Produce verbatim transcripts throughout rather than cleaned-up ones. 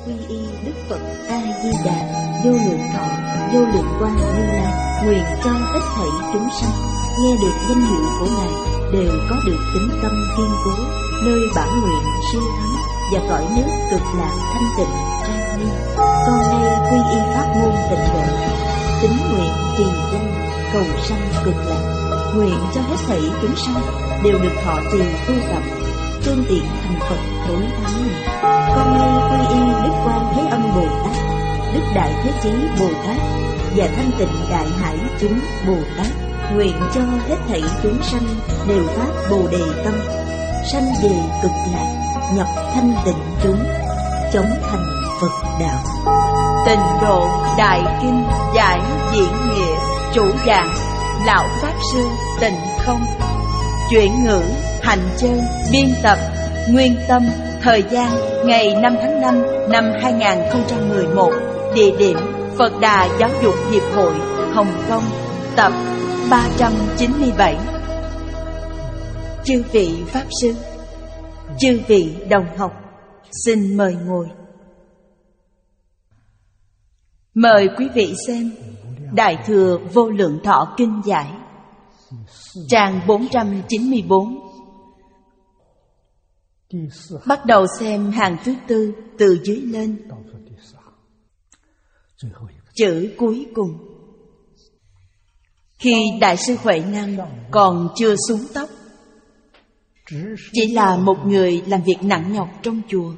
quy y Đức Phật A Di Đà, vô lượng thọ, vô lượng quang Như Lai, nguyện cho hết thảy chúng sanh nghe được danh hiệu của Ngài đều có được tín tâm kiên cố, nơi bản nguyện siêu thắng và cõi nước cực lạc thanh tịnh trang nghiêm. Con nay quy y pháp môn tịnh độ, tín nguyện trì danh cầu sanh cực lạc, nguyện cho hết thảy chúng sanh đều được thọ trì tu tập, phương tiện thành Phật thối thắng này. Con nay quy y Đức Quan Thế Âm Bồ Tát, Đức Đại Thế Chí Bồ Tát và Thanh Tịnh Đại Hải chúng Bồ Tát, nguyện cho hết thảy chúng sanh đều phát Bồ Đề tâm, sanh về cực lạc, nhập thanh tịnh chúng, chống thành Phật đạo. Tịnh Độ Đại Kinh giải diễn nghĩa, chủ giảng Lão Pháp Sư Tịnh Không, chuyển ngữ hành chân, biên tập Nguyên Tâm, thời gian ngày năm tháng năm năm hai nghìn không trăm mười một, địa điểm Phật Đà Giáo dục Hiệp hội Hồng Kông, tập ba trăm chín mươi bảy. Chư vị Pháp Sư, chư vị đồng học, xin mời ngồi. Mời quý vị xem Đại Thừa Vô Lượng Thọ Kinh Giải, trang bốn trăm chín mươi bốn. Bắt đầu xem hàng thứ tư từ dưới lên, chữ cuối cùng. Khi Đại sư Huệ Năng còn chưa xuống tóc, chỉ là một người làm việc nặng nhọc trong chùa,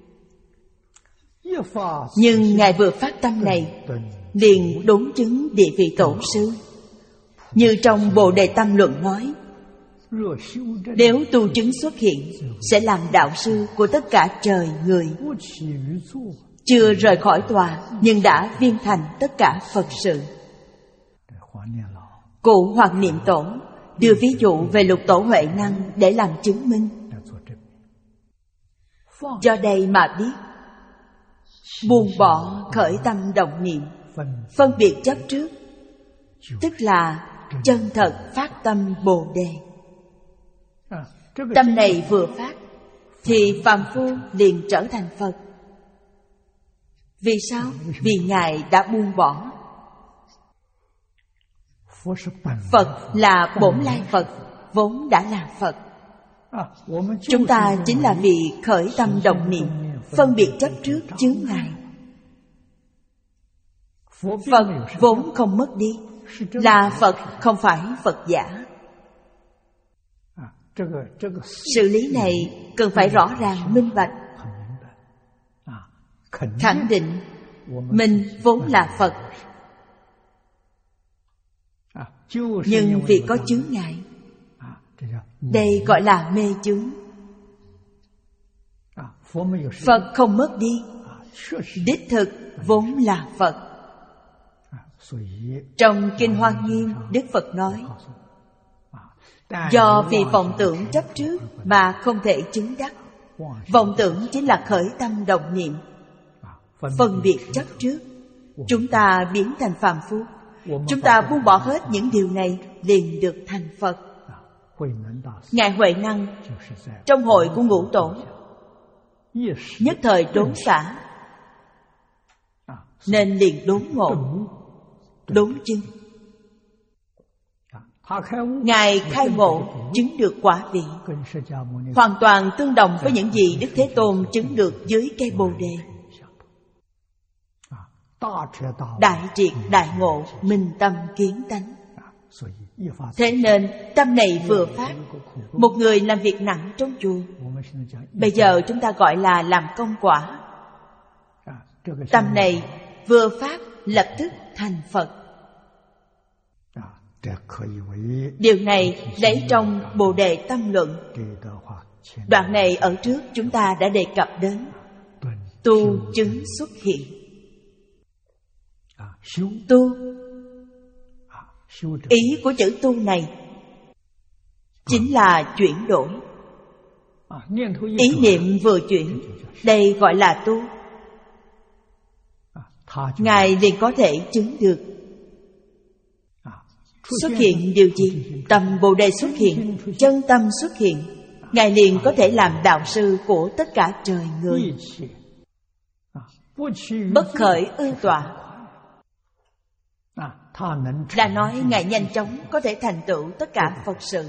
nhưng Ngài vừa phát tâm này liền đốn chứng địa vị tổ sư. Như trong Bồ Đề Tâm Luận nói, nếu tu chứng xuất hiện sẽ làm đạo sư của tất cả trời người. Chưa rời khỏi tòa nhưng đã viên thành tất cả Phật sự. Cụ Hoàng Niệm Tổ đưa ví dụ về Lục Tổ Huệ Năng để làm chứng minh. Do đây mà biết, buông bỏ khởi tâm động niệm, phân biệt chấp trước, tức là chân thật phát tâm Bồ Đề. Tâm này vừa phát thì phàm phu liền trở thành Phật. Vì sao? Vì Ngài đã buông bỏ. Phật là bổn lai Phật, vốn đã là Phật. Chúng ta chính là vì khởi tâm động niệm, phân biệt chấp trước chướng ngại. Phật vốn không mất đi, là Phật không phải Phật giả. Sự lý này cần phải rõ ràng minh bạch. Khẳng định mình vốn là Phật, nhưng vì có chướng ngại, đây gọi là mê chướng. Phật không mất đi, đích thực vốn là Phật. Trong Kinh Hoa Nghiêm, Đức Phật nói, do vì vọng tưởng chấp trước mà không thể chứng đắc. Vọng tưởng chính là khởi tâm động niệm, phân biệt chấp trước. Chúng ta biến thành phàm phu. Chúng ta buông bỏ hết những điều này liền được thành Phật. Ngài Huệ Năng trong hội của Ngũ Tổ nhất thời đốn xả, nên liền đốn ngộ, đốn chứng. Ngài khai ngộ chứng được quả vị, hoàn toàn tương đồng với những gì Đức Thế Tôn chứng được dưới cây Bồ Đề. Đại triệt đại ngộ, minh tâm kiến tánh. Thế nên tâm này vừa phát, một người làm việc nặng trong chùa, bây giờ chúng ta gọi là làm công quả. Tâm này vừa phát lập tức thành Phật. Điều này lấy trong Bồ Đề Tâm Luận. Đoạn này ở trước chúng ta đã đề cập đến tu chứng xuất hiện. Tu, ý của chữ tu này chính là chuyển đổi. Ý niệm vừa chuyển, đây gọi là tu. Ngài liền có thể chứng được. Xuất hiện điều gì? Tâm Bồ Đề xuất hiện, chân tâm xuất hiện, Ngài liền có thể làm đạo sư của tất cả trời người. bất khởi ư tọa. Là nói Ngài nhanh chóng có thể thành tựu tất cả Phật sự.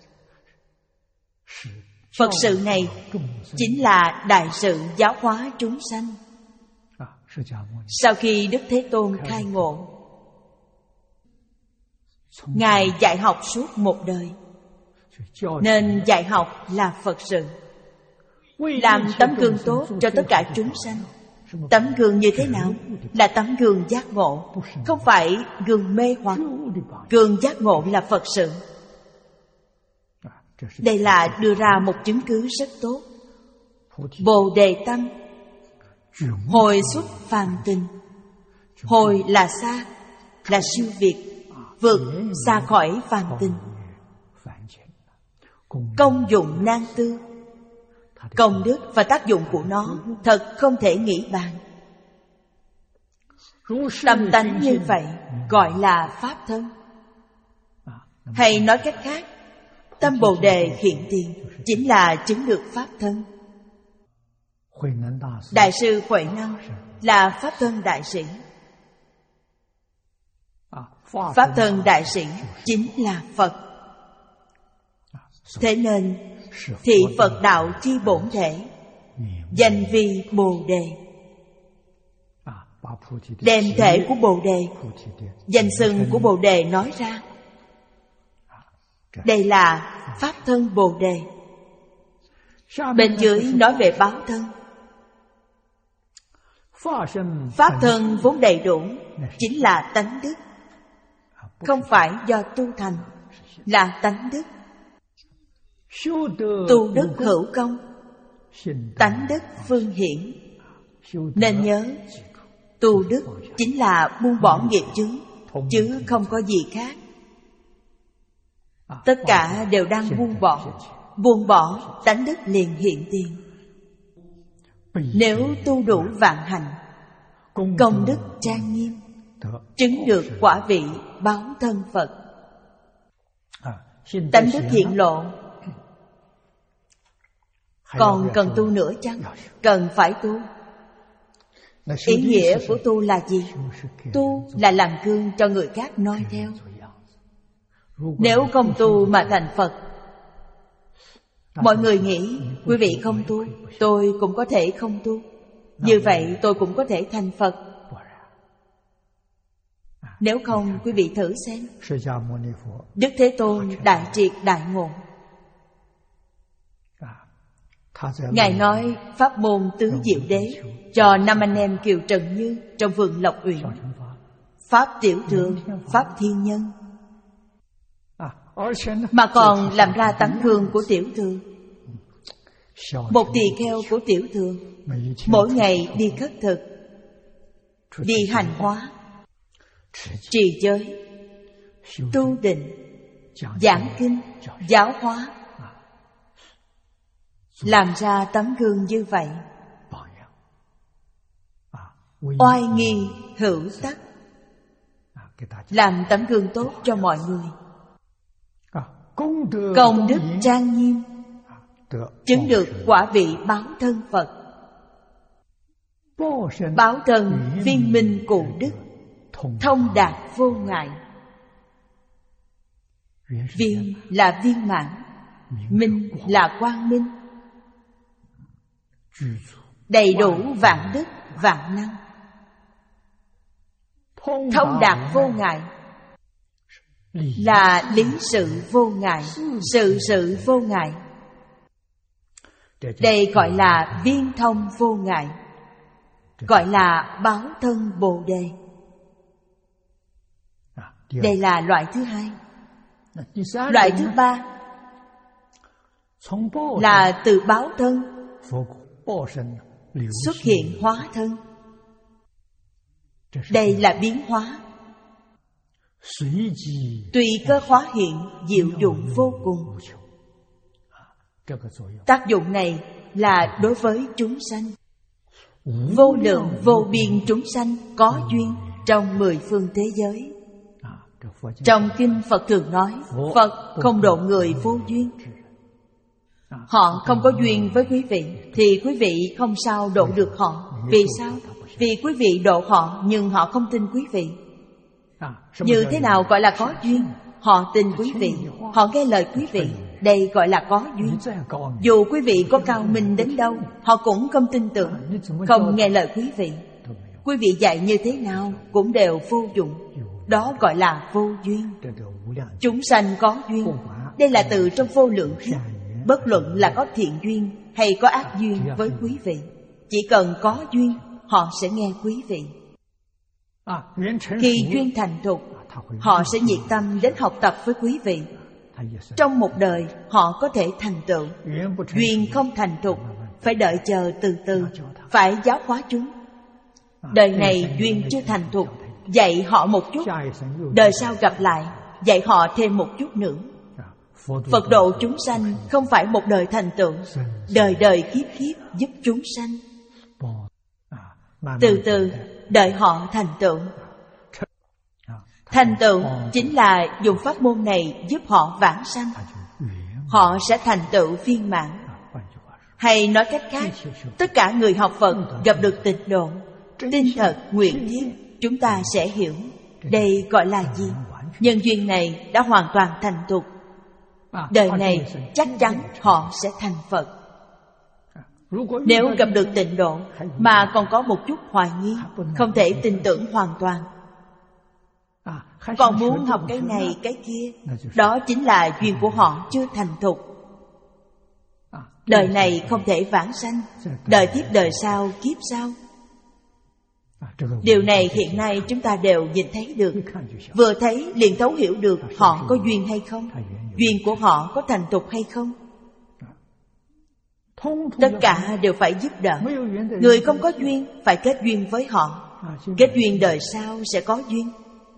Phật sự này chính là đại sự giáo hóa chúng sanh. Sau khi Đức Thế Tôn khai ngộ, Ngài dạy học suốt một đời, nên dạy học là Phật sự, làm tấm gương tốt cho tất cả chúng sanh. Tấm gương như thế nào? Là tấm gương giác ngộ, không phải gương mê hoặc. Gương giác ngộ là Phật sự. Đây là đưa ra một chứng cứ rất tốt. Bồ đề tâm, hồi xuất phàm tình. Hồi là xa, là siêu việt, vượt xa khỏi phàm tình. Công dụng nan tư, công đức và tác dụng của nó thật không thể nghĩ bàn. Tâm tánh như vậy gọi là pháp thân. Hay nói cách khác, tâm Bồ đề hiện tiền chính là chứng được pháp thân. Đại sư Huệ Năng là pháp thân đại sĩ. Pháp thân đại sĩ chính là Phật. Thế nên thị Phật đạo chi bổn thể, danh vi Bồ đề. Đem thể của Bồ đề, danh xưng của Bồ đề nói ra. Đây là pháp thân Bồ đề. Bên dưới nói về báo thân. Pháp thân vốn đầy đủ chính là tánh đức, không phải do tu thành, là tánh đức. Tu đức hữu công, tánh đức phương hiển. Nên nhớ, tu đức chính là buông bỏ nghiệp chướng, chứ không có gì khác. Tất cả đều đang buông bỏ. Buông bỏ, tánh đức liền hiện tiền. Nếu tu đủ vạn hành, công đức trang nghiêm, chứng được quả vị báo thân Phật. Tánh đức hiện lộ. Còn cần tu nữa chăng? Cần phải tu. Ý nghĩa của tu là gì? Tu là làm gương cho người khác noi theo. Nếu không tu mà thành Phật, mọi người nghĩ quý vị không tu, tôi cũng có thể không tu, như vậy tôi cũng có thể thành Phật. Nếu không, quý vị thử xem. Đức Thế Tôn đại triệt đại ngộ. Ngài nói pháp môn tứ diệu đế cho năm anh em Kiều Trần Như trong vườn Lộc Uyển. Pháp tiểu thường, pháp thiên nhân, mà còn làm ra tấm gương của tiểu thường. Một tỳ kheo của tiểu thường mỗi ngày đi khất thực, đi hành hóa, trì giới, tu định, giảng kinh, giáo hóa, làm ra tấm gương như vậy. Oai nghi hữu tắc, làm tấm gương tốt cho mọi người. Công đức trang nghiêm, chứng được quả vị báo thân Phật. Báo thân viên minh cụ đức, thông đạt vô ngại. Viên là viên mãn, minh là quang minh, đầy đủ vạn đức vạn năng. Thông đạt vô ngại là lý sự vô ngại, sự sự vô ngại. Đây gọi là viên thông vô ngại, gọi là báo thân Bồ đề. Đây là loại thứ hai. Loại thứ ba là từ báo thân xuất hiện hóa thân. Đây là biến hóa, tùy cơ hóa hiện, diệu dụng vô cùng. Tác dụng này là đối với chúng sanh. Vô lượng vô biên chúng sanh có duyên trong mười phương thế giới. Trong kinh Phật thường nói, Phật không độ người vô duyên. Họ không có duyên với quý vị thì quý vị không sao độ được họ. Vì sao? Vì quý vị độ họ nhưng họ không tin quý vị. Như thế nào gọi là có duyên? Họ tin quý vị, họ nghe lời quý vị, đây gọi là có duyên. Dù quý vị có cao minh đến đâu, họ cũng không tin tưởng, không nghe lời quý vị. Quý vị dạy như thế nào cũng đều vô dụng. Đó gọi là vô duyên. Chúng sanh có duyên, đây là từ trong vô lượng kiếp. Bất luận là có thiện duyên hay có ác duyên với quý vị, chỉ cần có duyên, họ sẽ nghe quý vị. Khi duyên thành thục, họ sẽ nhiệt tâm đến học tập với quý vị. Trong một đời, họ có thể thành tựu. Duyên không thành thục, phải đợi chờ từ từ, phải giáo hóa chúng. Đời này duyên chưa thành thục, dạy họ một chút. Đời sau gặp lại, dạy họ thêm một chút nữa. Phật độ chúng sanh không phải một đời thành tựu, đời đời kiếp kiếp giúp chúng sanh. Từ từ đợi họ thành tựu. Thành tựu chính là dùng pháp môn này giúp họ vãng sanh. Họ sẽ thành tựu viên mãn. Hay nói cách khác, tất cả người học Phật gặp được tịnh độ, tin thật nguyện thiết, chúng ta sẽ hiểu đây gọi là gì. Nhân duyên này đã hoàn toàn thành thục. Đời này chắc chắn họ sẽ thành Phật. Nếu gặp được tịnh độ mà còn có một chút hoài nghi, không thể tin tưởng hoàn toàn, còn muốn học cái này cái kia, đó chính là duyên của họ chưa thành thục. Đời này không thể vãng sanh, đời tiếp đời sau kiếp sau. Điều này hiện nay chúng ta đều nhìn thấy được. Vừa thấy liền thấu hiểu được họ có duyên hay không, duyên của họ có thành thục hay không. Tất cả đều phải giúp đỡ. Người không có duyên phải kết duyên với họ. Kết duyên đời sau sẽ có duyên.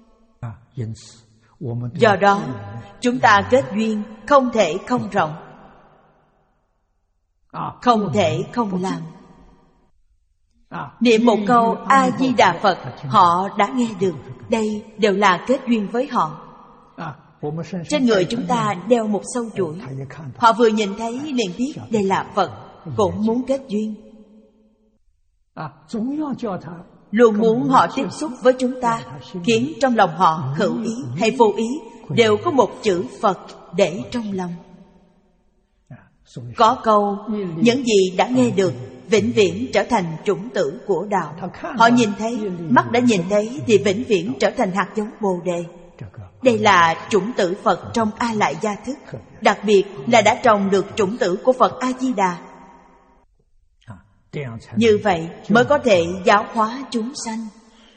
Do đó chúng ta kết duyên không thể không rộng, không thể không làm. Niệm một câu A-di-đà Phật, họ đã nghe được. Đây đều là kết duyên với họ. Trên người chúng ta đeo một sâu chuỗi, họ vừa nhìn thấy liền biết đây là Phật, cũng muốn kết duyên. Luôn muốn họ tiếp xúc với chúng ta, khiến trong lòng họ hữu ý hay vô ý đều có một chữ Phật để trong lòng. Có câu, những gì đã nghe được vĩnh viễn trở thành chủng tử của đạo. Họ nhìn thấy, mắt đã nhìn thấy thì vĩnh viễn trở thành hạt giống Bồ Đề. Đây là chủng tử Phật trong A Lại Gia Thức. Đặc biệt là đã trồng được chủng tử của Phật A-di-đà. Như vậy mới có thể giáo hóa chúng sanh.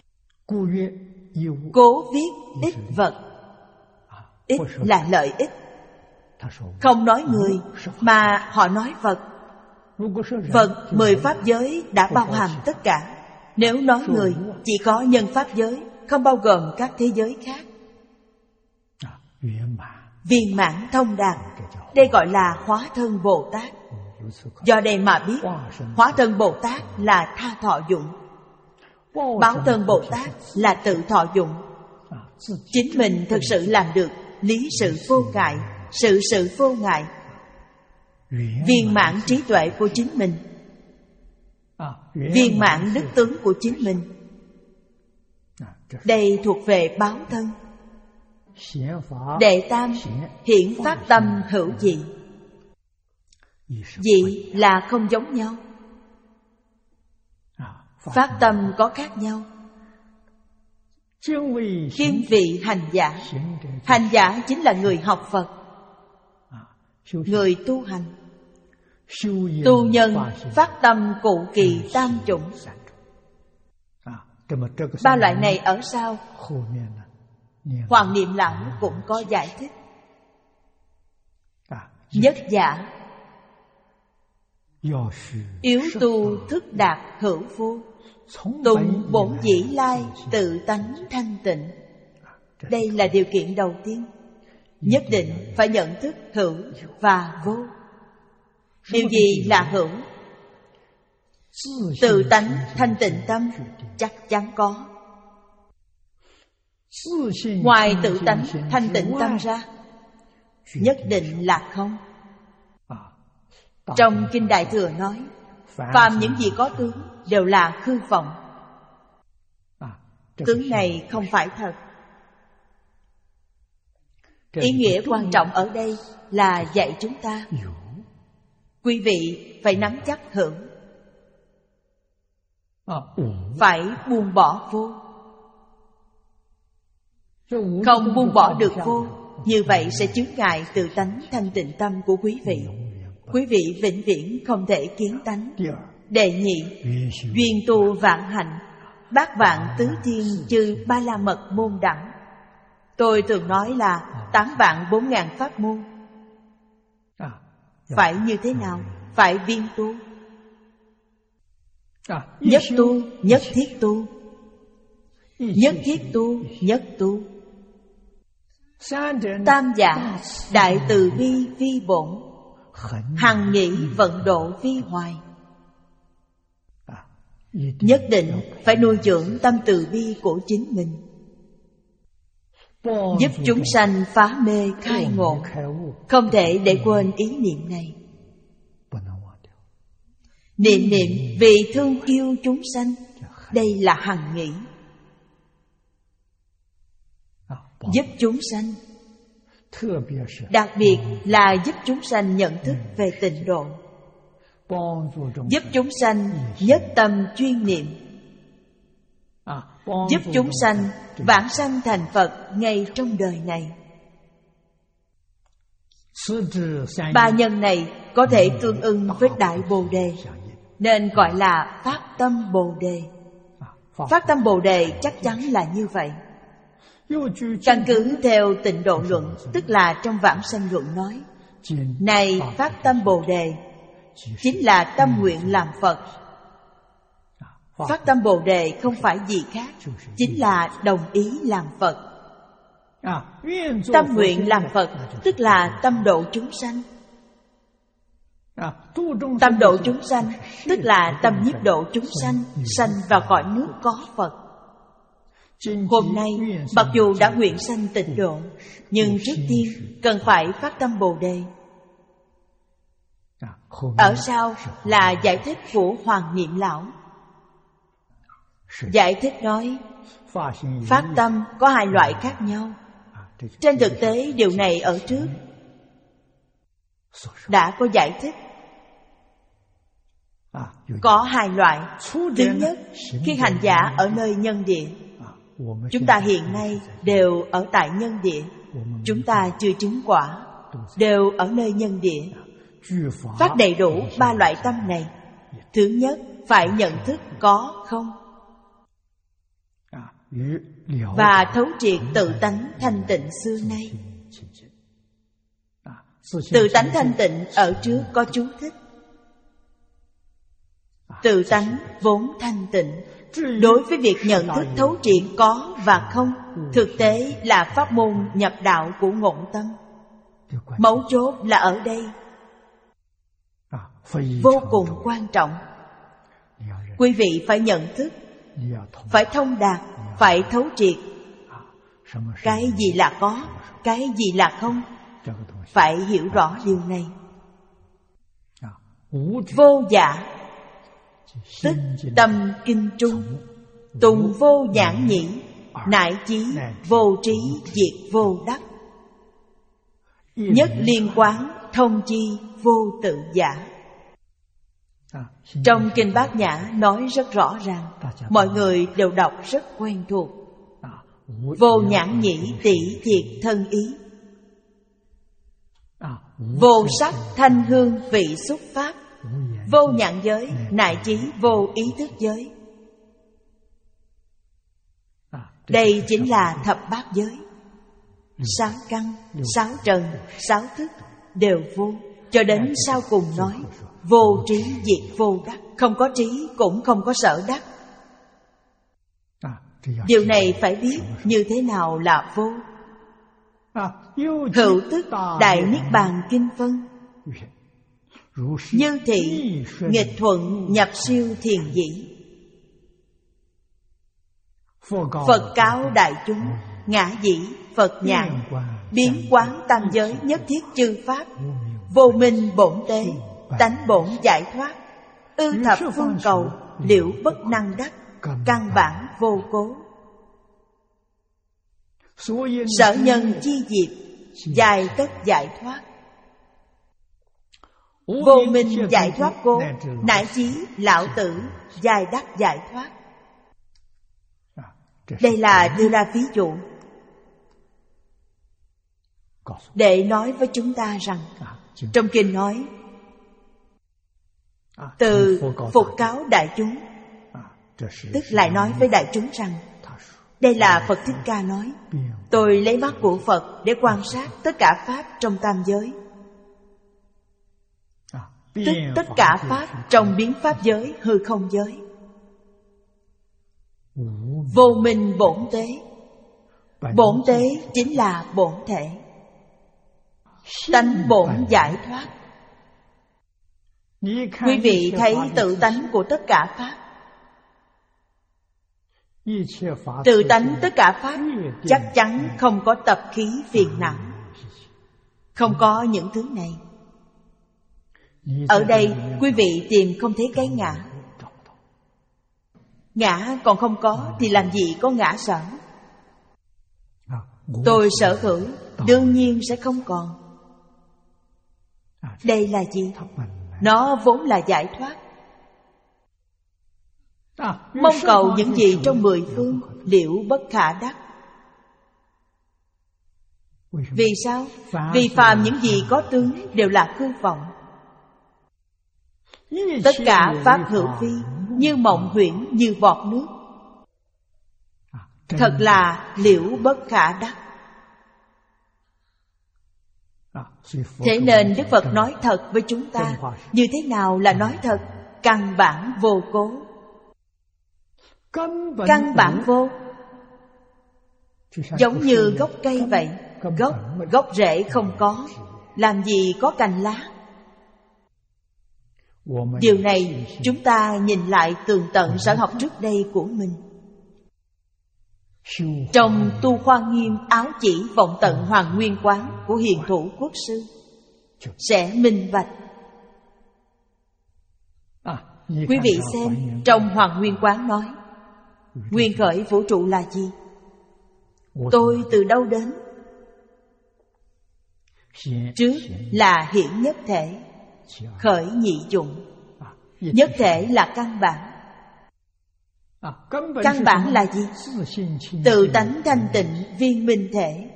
Cố viết ích vật. Ích là lợi ích. Không nói người mà họ nói vật. Vật mười pháp giới đã bao hàm tất cả. Nếu nói người chỉ có nhân pháp giới, không bao gồm các thế giới khác. Viên mãn thông đạt, đây gọi là hóa thân Bồ Tát. Do đây mà biết hóa thân Bồ Tát là tha thọ dụng, báo thân Bồ Tát là tự thọ dụng. Chính mình thực sự làm được lý sự vô ngại, sự sự vô ngại, viên mãn trí tuệ của chính mình, viên mãn đức tướng của chính mình. Đây thuộc về báo thân. Đệ tam, hiển phát tâm hữu dị. Dị là không giống nhau, phát tâm có khác nhau. Kiên vị hành giả. Hành giả chính là người học Phật, người tu hành. Tu nhân phát tâm cụ kỳ tam chủng. Ba loại này ở sau Hoàng Niệm Lão cũng có giải thích. Nhất giả, yếu tu thức đạt hữu vô, tùng bổn dĩ lai tự tánh thanh tịnh. Đây là điều kiện đầu tiên. Nhất định phải nhận thức hữu và vô. Điều gì là hữu? Tự tánh thanh tịnh tâm chắc chắn có. Ngoài tự tánh thanh tịnh tâm ra, nhất định là không. Trong Kinh Đại Thừa nói, phàm những gì có tướng đều là hư vọng. Tướng này không phải thật. Ý nghĩa quan trọng ở đây là dạy chúng ta, quý vị phải nắm chắc hưởng, phải buông bỏ vô. Không buông bỏ được vô, như vậy sẽ chướng ngại tự tánh thanh tịnh tâm của quý vị. Quý vị vĩnh viễn không thể kiến tánh. Đệ nhị, duyên tu vạn hạnh, bát vạn tứ thiên chư ba la mật môn đẳng. Tôi thường nói là tám vạn bốn ngàn pháp môn. Phải như thế nào? Phải viên tu, nhất tu, nhất thiết tu, nhất thiết tu, nhất tu. Tam giả đại từ bi vi bổn, hằng nghĩ vận độ vi hoài. Nhất định phải nuôi dưỡng tâm từ bi của chính mình, giúp chúng sanh phá mê khai ngộ. Không thể để quên ý niệm này. Niệm niệm vì thương yêu chúng sanh, đây là hằng nghĩ. Giúp chúng sanh, đặc biệt là giúp chúng sanh nhận thức về tịnh độ, giúp chúng sanh nhất tâm chuyên niệm, giúp chúng sanh vãng sanh thành Phật ngay trong đời này. Ba nhân này có thể tương ưng với Đại Bồ Đề, nên gọi là phát tâm Bồ Đề. Phát tâm Bồ Đề chắc chắn là như vậy. Căn cứ theo Tịnh Độ Luận, tức là trong Vãng Sanh Luận nói, này phát tâm Bồ Đề chính là tâm nguyện làm Phật. Phát tâm Bồ Đề không phải gì khác, chính là đồng ý làm Phật. Tâm nguyện làm Phật tức là tâm độ chúng sanh. Tâm độ chúng sanh tức là tâm nhiếp độ chúng sanh sanh vào cõi nước có Phật. Hôm nay mặc dù đã nguyện sanh tịnh độ, nhưng trước tiên cần phải phát tâm Bồ Đề. Ở sau là giải thích của Hoàng Niệm Lão. Giải thích nói, phát tâm có hai loại khác nhau. Trên thực tế điều này ở trước đã có giải thích. Có hai loại. Thứ nhất, khi hành giả ở nơi nhân địa. Chúng ta hiện nay đều ở tại nhân địa. Chúng ta chưa chứng quả, đều ở nơi nhân địa. Phát đầy đủ ba loại tâm này. Thứ nhất, phải nhận thức có không, và thấu triệt tự tánh thanh tịnh xưa nay. Tự tánh thanh tịnh ở trước có chú thích. Tự tánh vốn thanh tịnh. Đối với việc nhận thức thấu triệt có và không, thực tế là pháp môn nhập đạo của ngộ tâm. Mấu chốt là ở đây, vô cùng quan trọng. Quý vị phải nhận thức, phải thông đạt, phải thấu triệt. Cái gì là có, cái gì là không, phải hiểu rõ điều này. Vô dạ tức tâm kinh trung, tùng vô nhãn nhĩ, nại chí vô trí diệt vô đắc. Nhất liên quán thông chi vô tự giả. Trong Kinh Bát Nhã nói rất rõ ràng, mọi người đều đọc rất quen thuộc. Vô nhãn nhĩ tỷ thiệt thân ý, vô sắc thanh hương vị xúc pháp, vô nhãn giới nại chí vô ý thức giới. Đây chính là thập bát giới. Sáu căn, sáu trần, sáu thức đều vô. Cho đến sau cùng nói vô trí diệt vô đắc. Không có trí cũng không có sở đắc. Điều này phải biết như thế nào là vô. Hữu tức Đại Niết Bàn Kinh phân, như thị nghịch thuận nhập siêu thiền dĩ. Phật cáo đại chúng, ngã dĩ Phật nhãn, biến quán tam giới nhất thiết chư pháp, vô minh bổn tế, tánh bổn giải thoát, ư thập phương cầu, liễu bất năng đắc, căn bản vô cố. sở nhân chi diệt, dài tất giải thoát. Vô minh giải thoát cố, nại chí lão tử dài đắc giải thoát. Đây là đưa ra ví dụ để nói với chúng ta rằng trong kinh nói từ phục cáo đại chúng, tức lại nói với đại chúng rằng đây là Phật Thích Ca nói, tôi lấy mắt của Phật để quan sát tất cả pháp trong tam giới, tức tất cả pháp trong biến pháp giới, hư không giới. Vô minh bổn tế, bổn tế chính là bổn thể, tánh bổn giải thoát. Quý vị thấy tự tánh của tất cả pháp, tự tánh tất cả pháp chắc chắn không có tập khí phiền não, không có những thứ này. Ở đây quý vị tìm không thấy cái ngã. Ngã còn không có thì làm gì có ngã sở. Tôi sở hữu đương nhiên sẽ không còn. Đây là gì? Nó vốn là giải thoát. Mong cầu những gì trong mười phương liễu bất khả đắc. Vì sao? Vì phàm những gì có tướng đều là hư vọng. Tất cả pháp hữu vi, như mộng huyễn, như bọt nước. Thật là liễu bất khả đắc. Thế nên Đức Phật nói thật với chúng ta. Như thế nào là nói thật? Căn bản vô cố. Căn bản vô, giống như gốc cây vậy. Gốc, gốc rễ không có, làm gì có cành lá. Điều này chúng ta nhìn lại tường tận sở học trước đây của mình. Trong Tu Khoa Nghiêm áo chỉ vọng tận Hoàng Nguyên Quán của Hiền Thủ Quốc Sư sẽ minh bạch. Quý vị xem, trong Hoàng Nguyên Quán nói nguyên khởi vũ trụ là gì? Tôi từ đâu đến? Trước là hiển nhất thể, khởi nhị dụng. Nhất thể là căn bản. Căn bản là gì? Tự tánh thanh tịnh viên minh thể.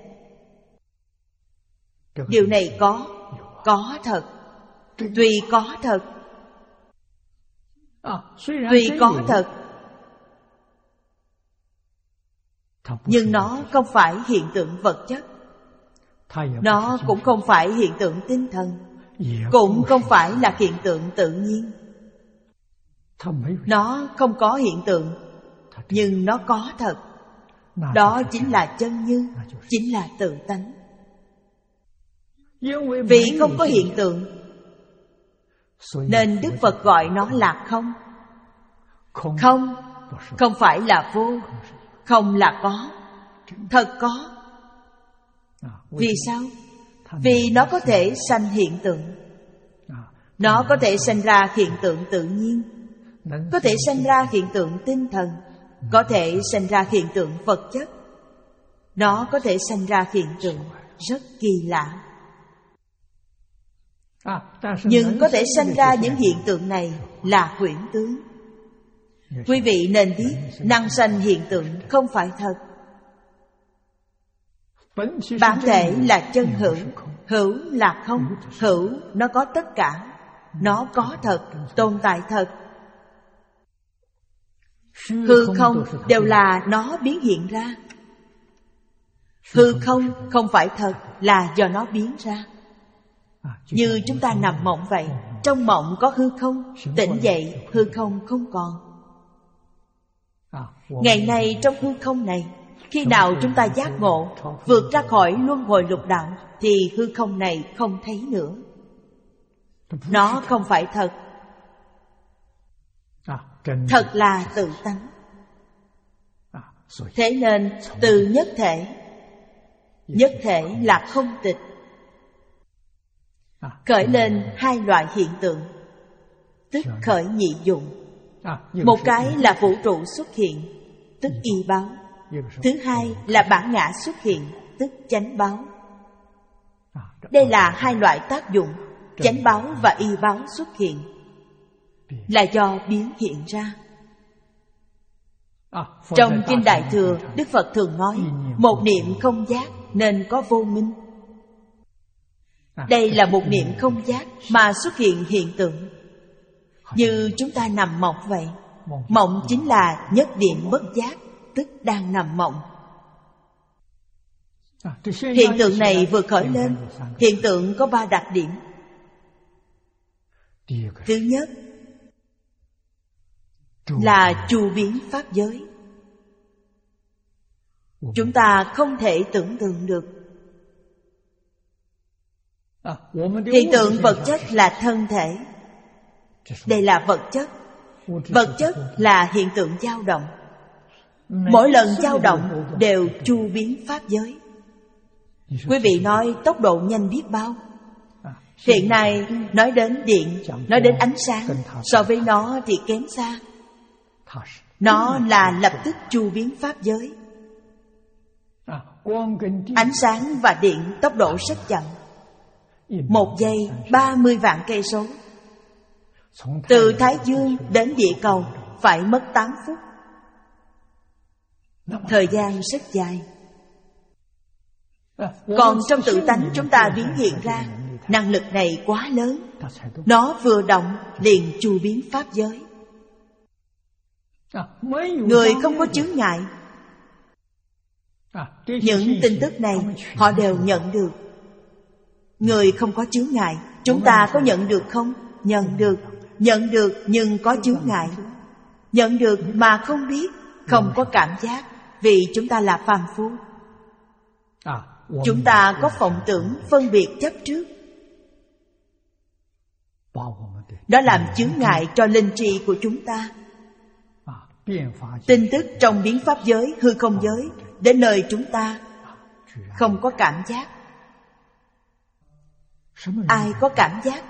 Điều này có, có thật. Tuy có thật, tuy có thật, nhưng nó không phải hiện tượng vật chất. Nó cũng không phải hiện tượng tinh thần, cũng không phải là hiện tượng tự nhiên. Nó không có hiện tượng, nhưng nó có thật. Đó chính là chân như, chính là tự tánh. Vì không có hiện tượng nên Đức Phật gọi nó là không. Không, không phải là vô. Không là có, thật có. Vì sao? Vì nó có thể sanh hiện tượng. Nó có thể sanh ra hiện tượng tự nhiên, có thể sanh ra hiện tượng tinh thần, có thể sanh ra hiện tượng vật chất. Nó có thể sanh ra hiện tượng rất kỳ lạ. Nhưng có thể sanh ra những hiện tượng này là huyễn tướng. Quý vị nên biết, năng sanh hiện tượng không phải thật. Bản thể là chân hữu, hữu là không. Hữu nó có tất cả, nó có thật, tồn tại thật. Hư không đều là nó biến hiện ra. Hư không không phải thật, là do nó biến ra. Như chúng ta nằm mộng vậy, trong mộng có hư không, tỉnh dậy hư không không còn. Ngày nay trong hư không này, khi nào chúng ta giác ngộ, vượt ra khỏi luân hồi lục đạo, thì hư không này không thấy nữa. Nó không phải thật. Thật là tự tánh. Thế nên từ nhất thể, nhất thể là không tịch, khởi lên hai loại hiện tượng, tức khởi nhị dụng. Một cái là vũ trụ xuất hiện, tức y báo. Thứ hai là bản ngã xuất hiện, tức chánh báo. Đây là hai loại tác dụng. Chánh báo và y báo xuất hiện là do biến hiện ra. Trong Kinh Đại Thừa, Đức Phật thường nói một niệm không giác nên có vô minh. Đây là một niệm không giác mà xuất hiện hiện tượng. Như chúng ta nằm mộng vậy. Mộng chính là nhất niệm bất giác, tức đang nằm mộng. Hiện tượng này vừa khởi lên, hiện tượng có ba đặc điểm. Thứ nhất là chu biến pháp giới. Chúng ta không thể tưởng tượng được. Hiện tượng vật chất là thân thể. Đây là vật chất. Vật chất là hiện tượng dao động. Mỗi lần dao động đều chu biến pháp giới. Quý vị nói tốc độ nhanh biết bao. Hiện nay nói đến điện, nói đến ánh sáng, so với nó thì kém xa. Nó là lập tức chu biến pháp giới. Ánh sáng và điện tốc độ rất chậm. Một giây ba mươi vạn cây số. Từ Thái Dương đến địa cầu phải mất tám phút. Thời gian rất dài. Còn trong tự tánh chúng ta biến hiện ra, năng lực này quá lớn. Nó vừa động liền chu biến pháp giới. Người không có chướng ngại, những tin tức này họ đều nhận được. Người không có chướng ngại, chúng ta có nhận được không? Nhận được. Nhận được nhưng có chướng ngại. Nhận được mà không biết, không có cảm giác, vì chúng ta là phàm phu. Chúng ta có vọng tưởng phân biệt chấp trước. Đó làm chướng ngại cho linh tri của chúng ta. Tin tức trong biến pháp giới, hư không giới đến nơi chúng ta không có cảm giác. Ai có cảm giác?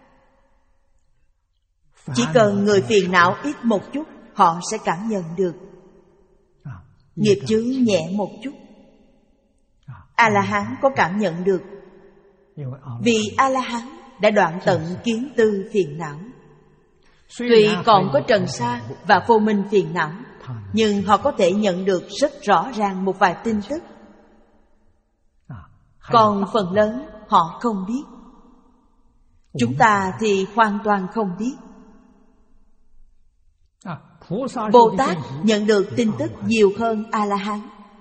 Chỉ cần người phiền não ít một chút, họ sẽ cảm nhận được. Nghiệp chướng nhẹ một chút, A-la-hán có cảm nhận được. Vì A-la-hán đã đoạn tận kiến tư phiền não. Tuy còn có trần sa và vô minh phiền não, nhưng họ có thể nhận được rất rõ ràng một vài tin tức. Còn phần lớn họ không biết. Chúng ta thì hoàn toàn không biết. Bồ Tát nhận được tin tức nhiều hơn A-la-hán.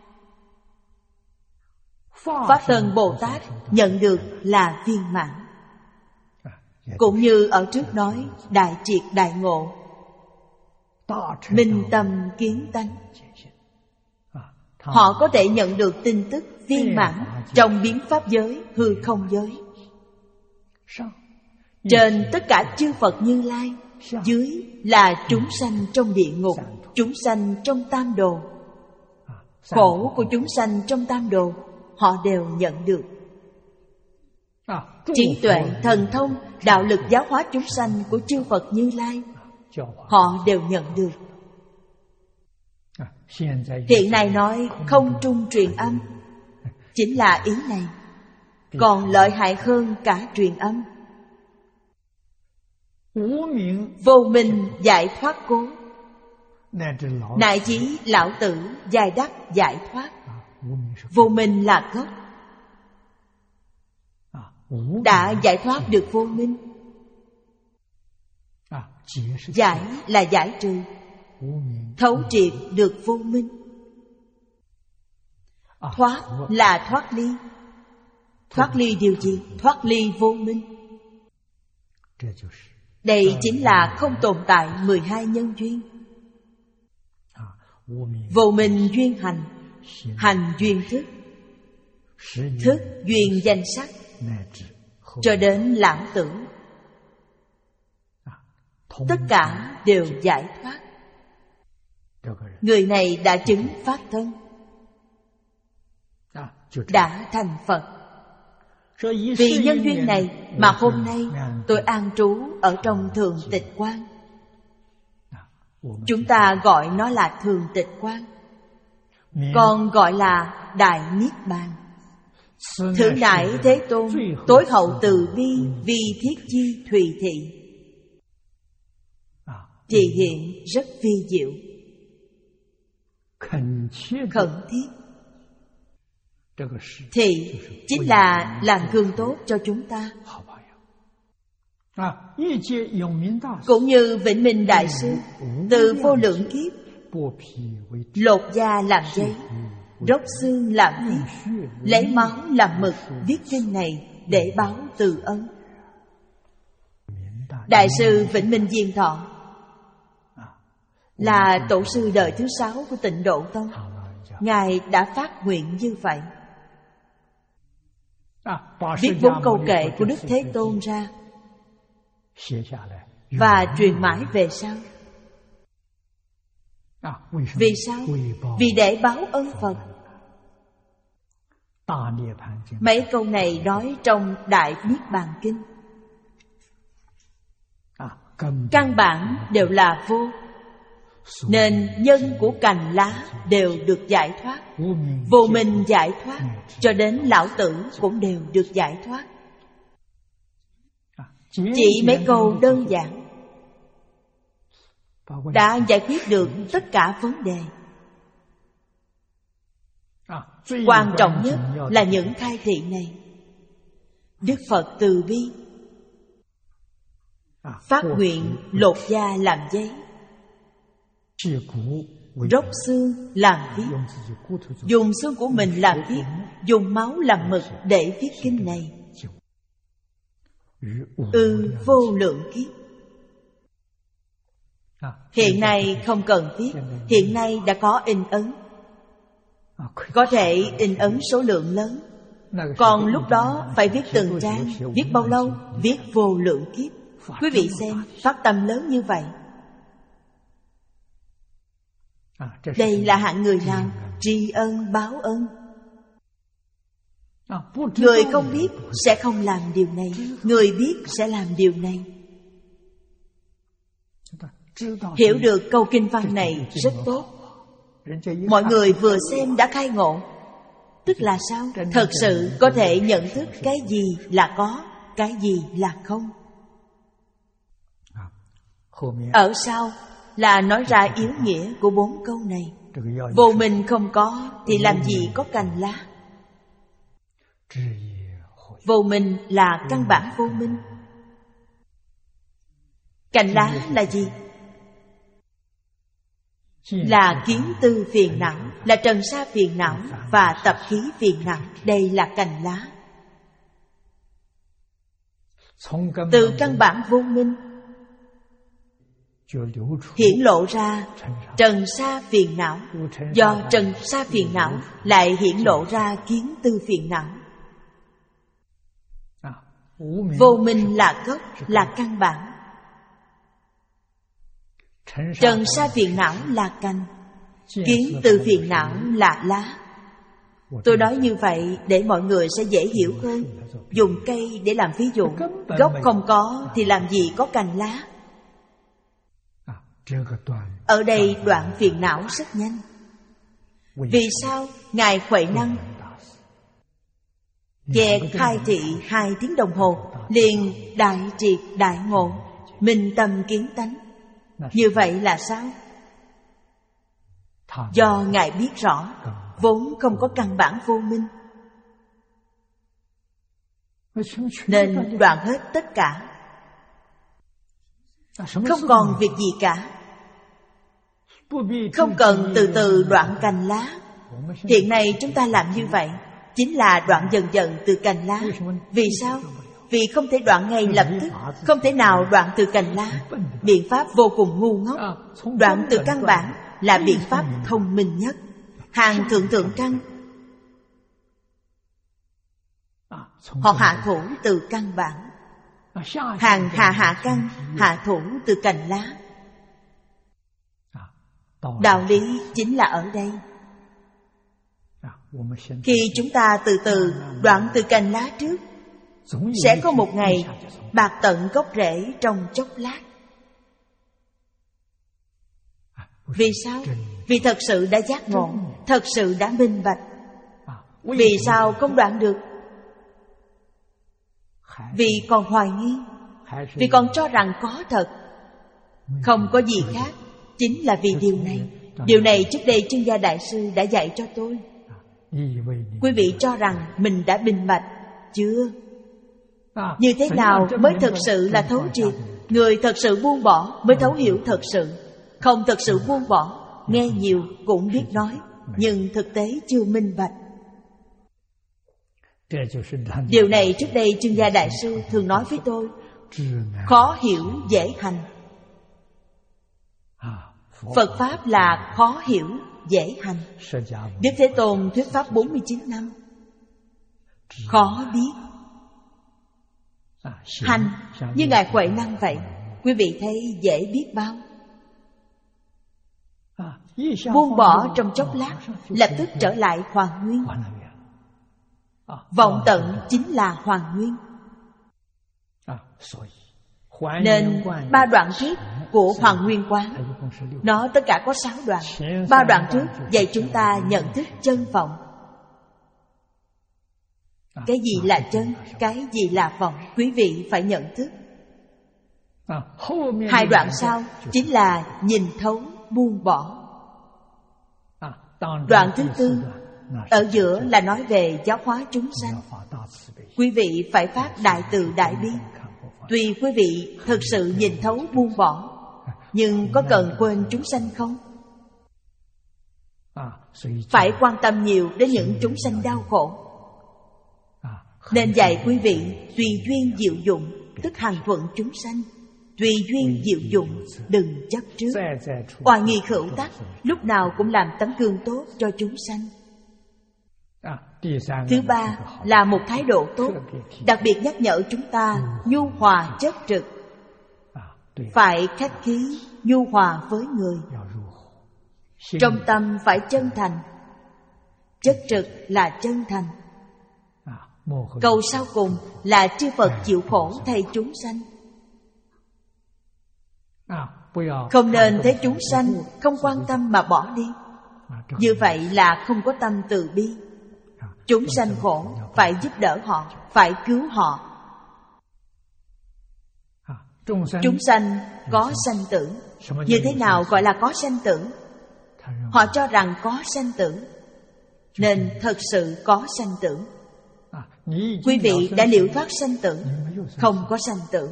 Pháp Thân Bồ Tát nhận được là viên mãn. Cũng như ở trước nói đại triệt đại ngộ, minh tâm kiến tánh. Họ có thể nhận được tin tức viên mãn trong biến pháp giới, hư không giới. Trên tất cả chư Phật Như Lai, dưới là chúng sanh trong địa ngục, chúng sanh trong tam đồ. Khổ của chúng sanh trong tam đồ họ đều nhận được. Trí tuệ, thần thông, đạo lực giáo hóa chúng sanh của chư Phật Như Lai họ đều nhận được. Hiện nay nói không trung truyền âm chính là ý này. Còn lợi hại hơn cả truyền âm. Vô minh giải thoát cố, nại chí lão tử giải đắc giải thoát. Vô minh là gốc. Đã giải thoát được vô minh. Giải là giải trừ, thấu triệt được vô minh. Thoát là thoát ly. Thoát ly điều gì? Thoát ly vô minh. Đây chính là không tồn tại mười hai nhân duyên. Vô minh duyên hành, hành duyên thức, thức duyên danh sắc, cho đến lão tử. Tất cả đều giải thoát. Người này đã chứng pháp thân, đã thành Phật. Vì nhân duyên này mà hôm nay tôi an trú ở trong Thường Tịch Quan. Chúng ta gọi nó là Thường Tịch Quan. còn gọi là Đại Niết Bàn. Thượng Đại Thế Tôn tối hậu từ bi vi thiết chi thùy thị, thị hiện rất vi diệu, khẩn thiết. Thị chính là làm gương tốt cho chúng ta. Cũng như Vĩnh Minh Đại Sư từ vô lượng kiếp lột da làm giấy, róc xương làm viết, lấy máu làm mực viết kinh này để báo từ ân. Đại sư Vĩnh Minh Diên Thọ là tổ sư đời thứ sáu của Tịnh Độ Tông. Ngài đã phát nguyện như vậy, viết bốn câu kệ của Đức Thế Tôn ra và truyền mãi về sau. Vì sao? Vì để báo ơn Phật. Mấy câu này nói trong Đại Niết Bàn Kinh. Căn bản đều là vô, nên nhân của cành lá đều được giải thoát. Vô minh giải thoát, cho đến lão tử cũng đều được giải thoát. Chỉ mấy câu đơn giản đã giải quyết được tất cả vấn đề. Quan trọng nhất là những khai thị này. Đức Phật từ bi, phát nguyện lột da làm giấy, róc xương làm viết, dùng xương của mình làm viết, dùng máu làm mực để viết kinh này. Ư vô lượng kiếp. Hiện nay không cần viết, hiện nay đã có in ấn, có thể in ấn số lượng lớn. Còn lúc đó phải viết từng trang, viết bao lâu? Viết vô lượng kiếp. Quý vị xem, phát tâm lớn như vậy. Đây là hạng người nào? Tri ân báo ân. Người không biết sẽ không làm điều này, người biết sẽ làm điều này. Hiểu được câu kinh văn này rất tốt. Mọi người vừa xem đã khai ngộ. Tức là sao? Thật sự có thể nhận thức cái gì là có, cái gì là không. Ở sau là nói ra yếu nghĩa của bốn câu này. Vô minh không có thì làm gì có cành lá. Vô minh là căn bản vô minh. Cành lá là gì? Là kiến tư phiền não, là trần sa phiền não và tập khí phiền não. Đây là cành lá. Từ căn bản vô minh hiển lộ ra trần sa phiền não, do trần sa phiền não lại hiển lộ ra kiến tư phiền não. Vô minh là gốc, là căn bản. Trần sa phiền não là cành, kiến tư phiền não là lá. Tôi nói như vậy để mọi người sẽ dễ hiểu hơn. Dùng cây để làm ví dụ. Gốc không có thì làm gì có cành lá. Ở đây đoạn phiền não rất nhanh. Vì sao? Ngài Huệ Năng nghe khai thị hai tiếng đồng hồ liền đại triệt đại ngộ, minh tâm kiến tánh. Như vậy là sao? Do Ngài biết rõ vốn không có căn bản vô minh, nên đoạn hết tất cả, không còn việc gì cả. Không cần từ từ đoạn cành lá. Hiện nay chúng ta làm như vậy chính là đoạn dần dần từ cành lá. Vì sao? Vì không thể đoạn ngay lập tức, không thể nào đoạn từ cành lá. Biện pháp vô cùng ngu ngốc. Đoạn từ căn bản là biện pháp thông minh nhất. Hàng thượng thượng căn, họ hạ thủ từ căn bản. Hàng hạ hạ căn, hạ thủ từ cành lá. Đạo lý chính là ở đây. Khi chúng ta từ từ đoạn từ cành lá trước, sẽ có một ngày bạc tận gốc rễ trong chốc lát. Vì sao? Vì thật sự đã giác ngộ. thật sự đã minh bạch. Vì sao không đoạn được? Vì còn hoài nghi, vì còn cho rằng có thật. Không có gì khác, chính là vì điều này. Điều này trước đây Chương Gia Đại Sư đã dạy cho tôi. Quý vị cho rằng mình đã minh bạch chưa? Như thế nào mới thực sự là thấu triệt? Người thật sự buông bỏ mới thấu hiểu thật sự. Không thật sự buông bỏ, nghe nhiều cũng biết nói, nhưng thực tế chưa minh bạch. Điều này trước đây Chương Gia Đại Sư thường nói với tôi: khó hiểu dễ hành. Phật Pháp là khó hiểu dễ hành. Đức Thế Tôn thuyết Pháp bốn mươi chín năm, khó biết. Hành như Ngài Huệ Năng vậy, quý vị thấy dễ biết bao. Buông bỏ trong chốc lát, lập tức trở lại hoàn nguyên. Vọng tận chính là hoàn nguyên. Nên ba đoạn trước của Hoàn Nguyên Quán, nó tất cả có sáu đoạn. Ba đoạn trước dạy chúng ta nhận thức chân vọng. Cái gì là chân, cái gì là vọng, quý vị phải nhận thức. Hai đoạn sau chính là nhìn thấu buông bỏ. Đoạn thứ tư ở giữa là nói về giáo hóa chúng sanh. Quý vị phải phát đại từ đại bi. Tuy quý vị thực sự nhìn thấu buông bỏ, nhưng có cần quên chúng sanh không? Phải quan tâm nhiều đến những chúng sanh đau khổ. Nên dạy quý vị tùy duyên diệu dụng, tức hằng thuận chúng sanh. Tùy duyên diệu dụng, đừng chấp trước. Oai nghi khẩu tắc, lúc nào cũng làm tấm gương tốt cho chúng sanh. Thứ ba là một thái độ tốt, đặc biệt nhắc nhở chúng ta nhu hòa chất trực. Phải khách khí, nhu hòa với người. Trong tâm phải chân thành. Chất trực là chân thành. Câu sau cùng là chư Phật chịu khổ thay chúng sanh. Không nên thấy chúng sanh không quan tâm mà bỏ đi. Như vậy là không có tâm từ bi. Chúng sanh khổ, phải giúp đỡ họ, phải cứu họ. Chúng sanh có sanh tử. Như thế nào gọi là có sanh tử? Họ cho rằng có sanh tử, nên thật sự có sanh tử. Quý vị đã liệu thoát sanh tử, không có sanh tử.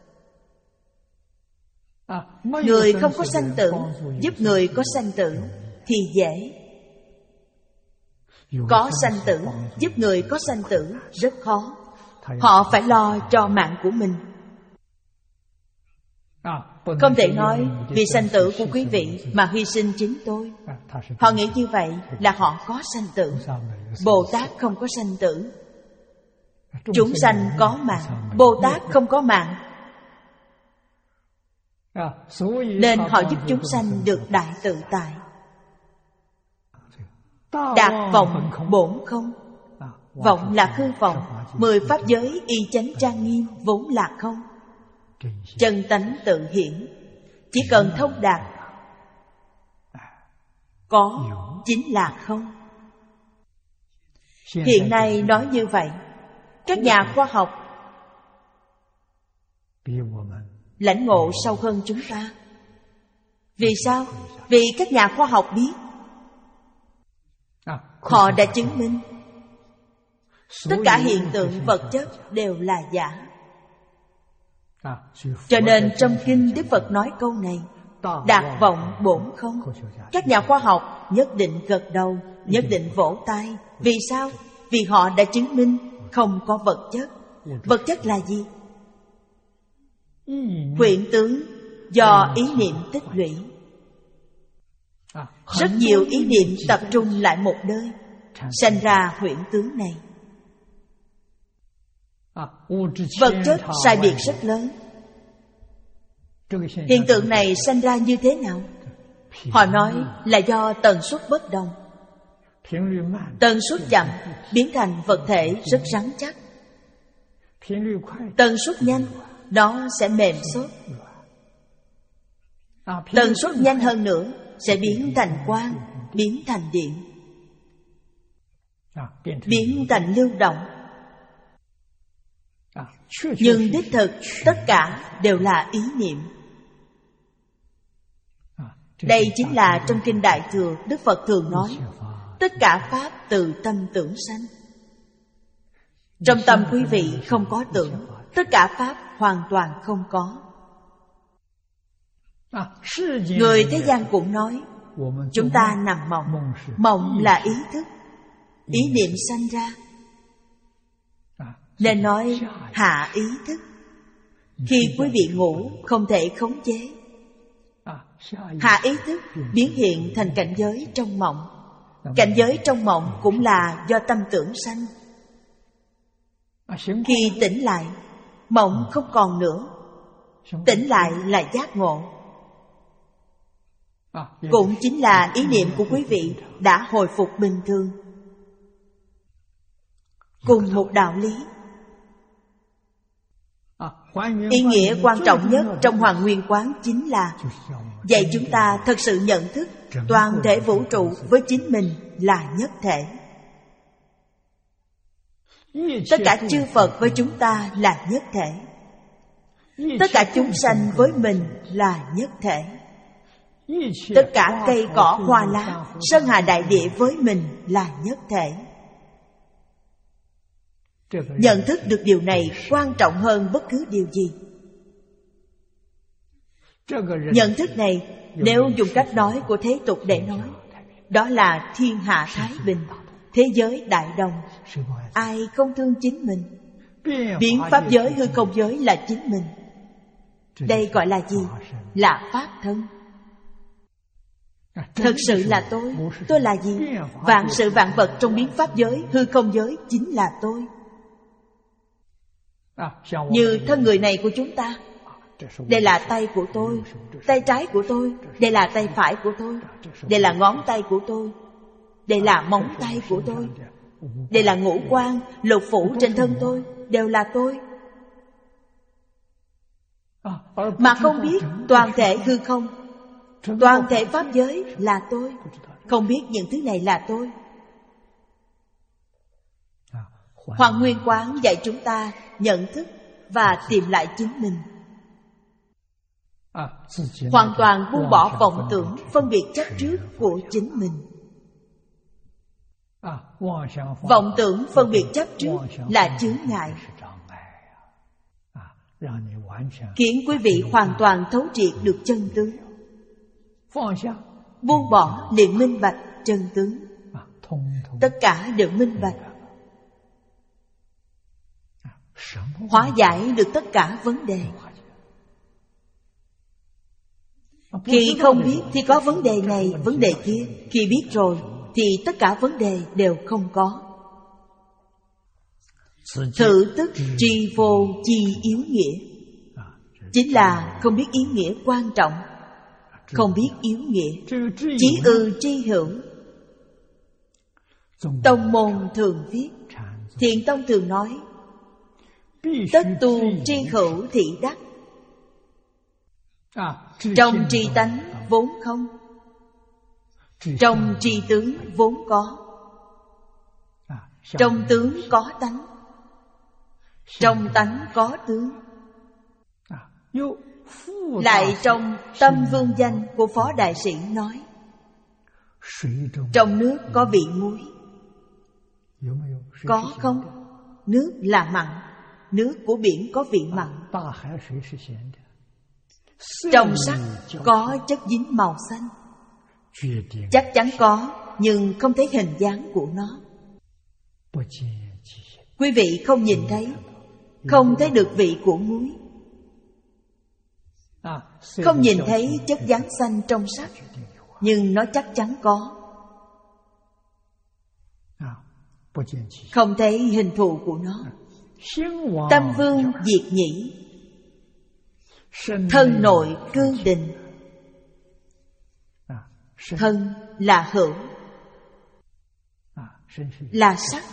Người không có sanh tử giúp người có sanh tử thì dễ. Có sanh tử giúp người có sanh tử rất khó. Họ phải lo cho mạng của mình. Không thể nói vì sanh tử của quý vị mà hy sinh chính tôi. Họ nghĩ như vậy là họ có sanh tử. Bồ Tát không có sanh tử. Chúng sanh có mạng, Bồ Tát không có mạng. Nên họ giúp chúng sanh được đại tự tại. Đạt vọng bổn không. Vọng là hư vọng. Mười pháp giới y chánh trang nghiêm vốn là không. Chân tánh tự hiển. Chỉ cần thông đạt. Có chính là không. Hiện nay nói như vậy, các nhà khoa học lãnh ngộ sâu hơn chúng ta. Vì sao? Vì các nhà khoa học biết, họ đã chứng minh tất cả hiện tượng vật chất đều là giả. Cho nên trong kinh Đức Phật nói câu này: đạt vọng bổn không. Các nhà khoa học nhất định gật đầu, nhất định vỗ tay. Vì sao? Vì họ đã chứng minh không có vật chất. Vật chất là gì? Huyễn tướng do ý niệm tích lũy. Rất nhiều ý niệm tập trung lại một nơi, sanh ra huyễn tướng này. Vật chất sai biệt rất lớn. Hiện tượng này sanh ra như thế nào? Họ nói là do tần suất bất đồng. Tần suất chậm biến thành vật thể rất rắn chắc. Tần suất nhanh, nó sẽ mềm xốp. Tần suất nhanh hơn nữa sẽ biến thành quang, biến thành điện. biến thành lưu động. Nhưng đích thực tất cả đều là ý niệm. Đây chính là trong Kinh Đại Thừa Đức Phật thường nói tất cả pháp từ tâm tưởng sanh. Trong tâm quý vị không có tưởng, tất cả pháp hoàn toàn không có. Người thế gian cũng nói chúng ta nằm mộng. Mộng là ý thức, ý niệm sanh ra. Nên nói hạ ý thức. Khi quý vị ngủ không thể khống chế, hạ ý thức biến hiện thành cảnh giới trong mộng. Cảnh giới trong mộng cũng là do tâm tưởng sanh. Khi tỉnh lại, mộng không còn nữa. Tỉnh lại là giác ngộ. Cũng chính là ý niệm của quý vị đã hồi phục bình thường. Cùng một đạo lý. Ý nghĩa quan trọng nhất trong Hoàn Nguyên Quán chính là dạy chúng ta thật sự nhận thức toàn thể vũ trụ với chính mình là nhất thể. Tất cả chư Phật với chúng ta là nhất thể. Tất cả chúng sanh với mình là nhất thể. Tất cả cây cỏ hoa lá, sơn hà đại địa với mình là nhất thể. Nhận thức được điều này quan trọng hơn bất cứ điều gì. Nhận thức này, nếu dùng cách nói của thế tục để nói, đó là thiên hạ thái bình, thế giới đại đồng. Ai không thương chính mình? Biến pháp giới hư không giới là chính mình. Đây gọi là gì? Là pháp thân. Thật sự là tôi. Tôi là gì? Vạn sự vạn vật trong biến pháp giới hư không giới chính là tôi. Như thân người này của chúng ta, đây là tay của tôi, tay trái của tôi, đây là tay phải của tôi, đây là ngón tay của tôi, đây là móng tay của tôi, đây là ngũ quan, lục phủ trên thân tôi, đều là tôi. Mà không biết toàn thể hư không, toàn thể pháp giới là tôi. Không biết những thứ này là tôi. Hoàn Nguyên Quán dạy chúng ta nhận thức và tìm lại chính mình. Hoàn toàn buông bỏ vọng tưởng, phân biệt chấp trước của chính mình. Vọng tưởng, phân biệt chấp trước là chướng ngại, khiến quý vị hoàn toàn thấu triệt được chân tướng. Buông bỏ liền minh bạch chân tướng. Tất cả đều minh bạch, hóa giải được tất cả vấn đề. Khi không biết thì có vấn đề này, vấn đề kia. Khi biết rồi thì tất cả vấn đề đều không có. Thử tức tri vô chi yếu nghĩa, chính là không biết ý nghĩa quan trọng, không biết yếu nghĩa. Chí ư tri hữu. Tông môn thường viết, Thiện Tông thường nói, tất tu tri hữu thị đắc. Trong tri tánh vốn không, trong tri tướng vốn có. Trong tướng có tánh, trong tánh có tướng. Lại trong Tâm Vương Danh của Phó Đại Sĩ nói, trong nước có vị muối. Có không? Nước là mặn, nước của biển có vị mặn. Trong sắt có chất dính màu xanh. Chắc chắn có, nhưng không thấy hình dáng của nó. Quý vị không nhìn thấy, không thấy được vị của muối, không nhìn thấy chất dáng xanh trong sắt, nhưng nó chắc chắn có. Không thấy hình thù của nó. Tâm vương diệt nhĩ, thân nội cư định. Thân là hữu, là sắc.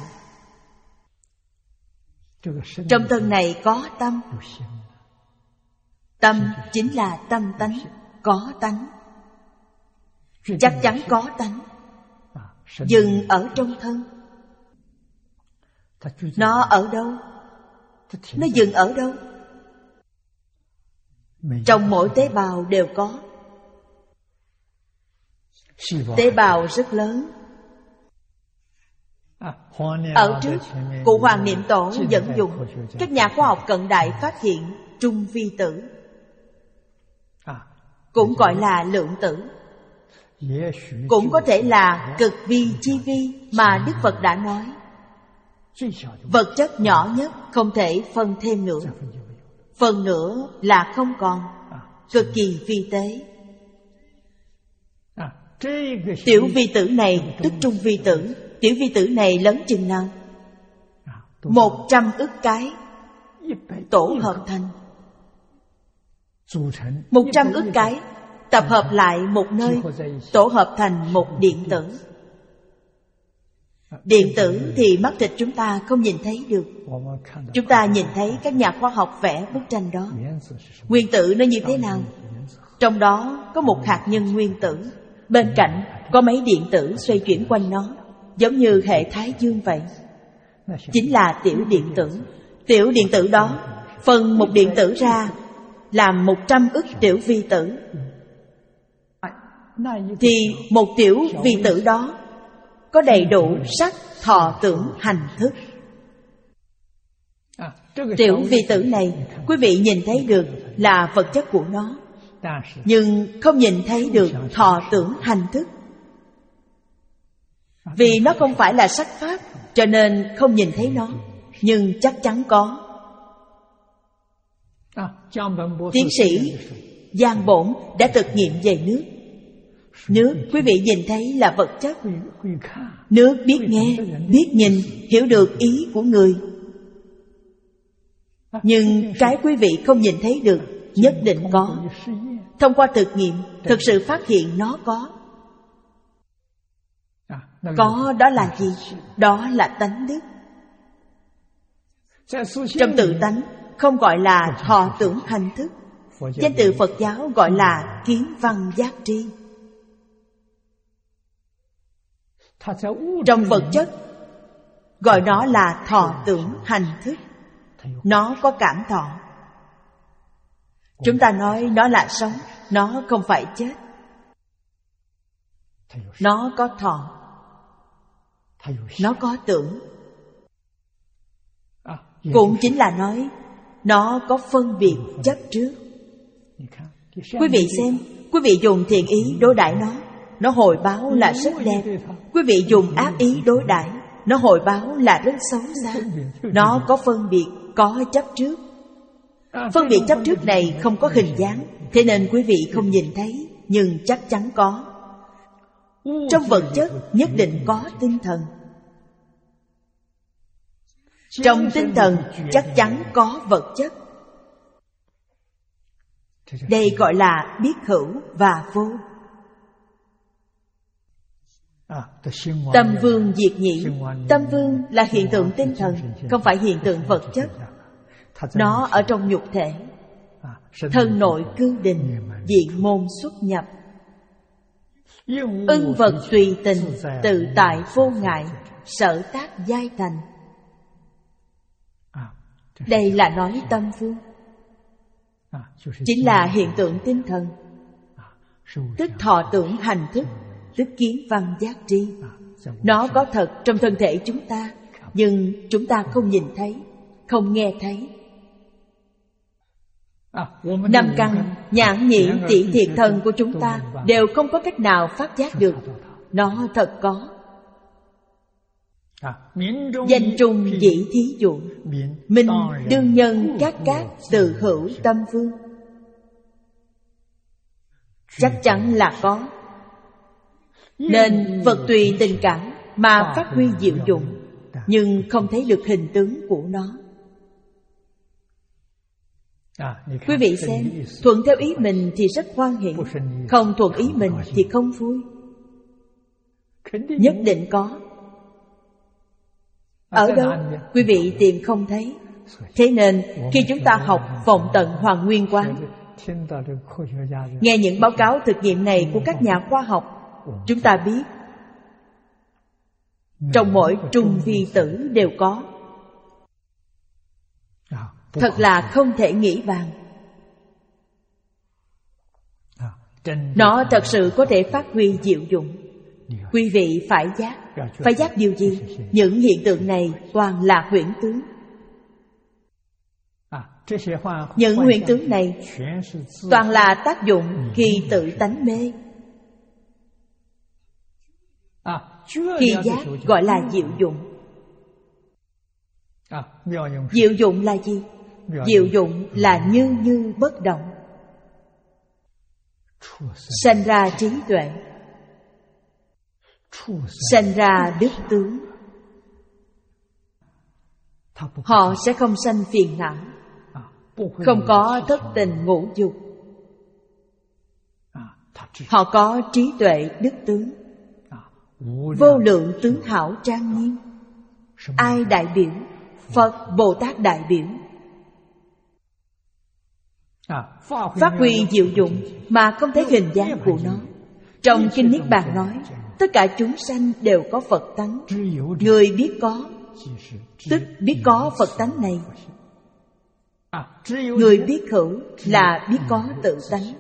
Trong thân này có tâm. Tâm chính là tâm tánh, có tánh, chắc chắn có tánh. Dừng ở trong thân, Nó ở đâu? Nó dừng ở đâu? Trong mỗi tế bào đều có. Tế bào rất lớn. Ở trước, cụ Hoàng Niệm Tổ dẫn dụng các nhà khoa học cận đại phát hiện trung vi tử, cũng gọi là lượng tử, cũng có thể là cực vi chi vi mà Đức Phật đã nói. Vật chất nhỏ nhất không thể phân thêm nữa, phần nữa là không còn, cực kỳ vi tế. Tiểu vi tử này tức trung vi tử. Tiểu vi tử này lớn chừng nào? Một trăm ức cái tổ hợp thành. Một trăm ức cái tập hợp lại một nơi, tổ hợp thành một điện tử. Điện tử thì mắt thịt chúng ta không nhìn thấy được. Chúng ta nhìn thấy các nhà khoa học vẽ bức tranh đó. Nguyên tử nó như thế nào? Trong đó có một hạt nhân nguyên tử, bên cạnh có mấy điện tử xoay chuyển quanh nó, giống như hệ Thái Dương vậy. Chính là tiểu điện tử. Tiểu điện tử đó phân một điện tử ra làm một trăm ức tiểu vi tử. Thì một tiểu vi tử đó có đầy đủ sắc, thọ, tưởng, hành, thức. Tiểu vi tử này quý vị nhìn thấy được là vật chất của nó, nhưng không nhìn thấy được thọ, tưởng, hành, thức. Vì nó không phải là sắc pháp, cho nên không nhìn thấy nó, nhưng chắc chắn có. Tiến sĩ Giang Bổn đã thực nghiệm về nước. Nước quý vị nhìn thấy là vật chất. Nước biết nghe, biết nhìn, hiểu được ý của người. Nhưng cái quý vị không nhìn thấy được nhất định có. Thông qua thực nghiệm, thực sự phát hiện nó có. Có đó là gì? Đó là tánh đức. Trong tự tánh không gọi là thọ tưởng hành thức. Danh từ Phật giáo gọi là kiến văn giác tri. Trong vật chất gọi nó là thọ tưởng hành thức. Nó có cảm thọ. Chúng ta nói nó là sống, nó không phải chết. Nó có thọ, nó có tưởng. Cũng chính là nói nó có phân biệt chấp trước. Quý vị xem, quý vị dùng thiện ý đối đãi nó, nó hồi báo là rất đẹp. Quý vị dùng ác ý đối đãi, nó hồi báo là rất xấu xa. Nó có phân biệt, có chấp trước. Phân biệt chấp trước này không có hình dáng, thế nên quý vị không nhìn thấy, nhưng chắc chắn có. Trong vật chất nhất định có tinh thần. Trong tinh thần chắc chắn có vật chất. Đây gọi là biết hữu và vô. Tâm vương diệt nhị. Tâm vương là hiện tượng tinh thần, không phải hiện tượng vật chất. Nó ở trong nhục thể. Thân nội cư định, diện môn xuất nhập. Ưng vật tùy tình, tự tại vô ngại, sở tác giai thành. Đây là nói tâm vương. Chính là hiện tượng tinh thần, tức thọ tưởng hành thức, tức kiến văn giác tri. Nó có thật trong thân thể chúng ta, nhưng chúng ta không nhìn thấy, không nghe thấy. Năm căn, nhãn nhĩ tỷ thiệt thân của chúng ta đều không có cách nào phát giác được. Nó thật có. Danh trung dĩ thí dụ, minh đương nhân các cát tự hữu tâm vương. Chắc chắn là có. Nên vật tùy tình cảm mà phát huy diệu dụng, nhưng không thấy được hình tướng của nó. Quý vị xem, thuận theo ý mình thì rất hoan hỷ, không thuận ý mình thì không vui. Nhất định có. Ở đâu? Quý vị tìm không thấy. Thế nên khi chúng ta học vọng tận Hoàn Nguyên Quán, nghe những báo cáo thực nghiệm này của các nhà khoa học, chúng ta biết trong mỗi trung vi tử đều có, thật là không thể nghĩ bàn. Nó thật sự có thể phát huy diệu dụng. Quý vị phải giác. Phải giác điều gì? Những hiện tượng này toàn là huyễn tướng. Những huyễn tướng này toàn là tác dụng khi tự tánh mê. Khi giác gọi là diệu dụng. Diệu dụng là gì? Diệu dụng là như như bất động, sanh ra trí tuệ, sanh ra đức tướng. Họ sẽ không sanh phiền não, không có thất tình ngũ dục. Họ có trí tuệ đức tướng, vô lượng tướng hảo trang nghiêm. Ai đại biểu? Phật Bồ Tát đại biểu. Phát huy diệu dụng mà không thấy hình dáng của nó. Trong Kinh Niết Bàn nói, tất cả chúng sanh đều có Phật tánh. Người biết có, tức biết có Phật tánh này. Người biết hữu là biết có tự tánh.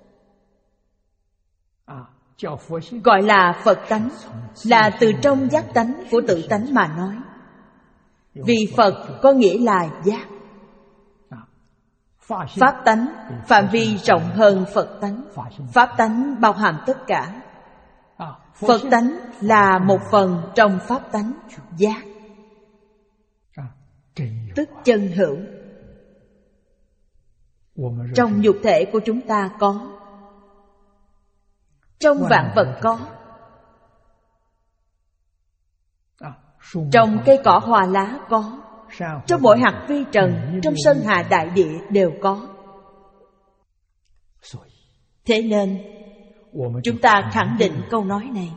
Gọi là Phật tánh, là từ trong giác tánh của tự tánh mà nói. Vì Phật có nghĩa là giác. Pháp tánh phạm vi rộng hơn Phật tánh. Pháp tánh bao hàm tất cả. Phật tánh là một phần trong pháp tánh giác, tức chân hữu. Trong nhục thể của chúng ta có, trong vạn vật có, trong cây cỏ hoa lá có, trong mỗi hạt vi trần, trong sơn hà đại địa đều có. Thế nên chúng ta khẳng định câu nói này: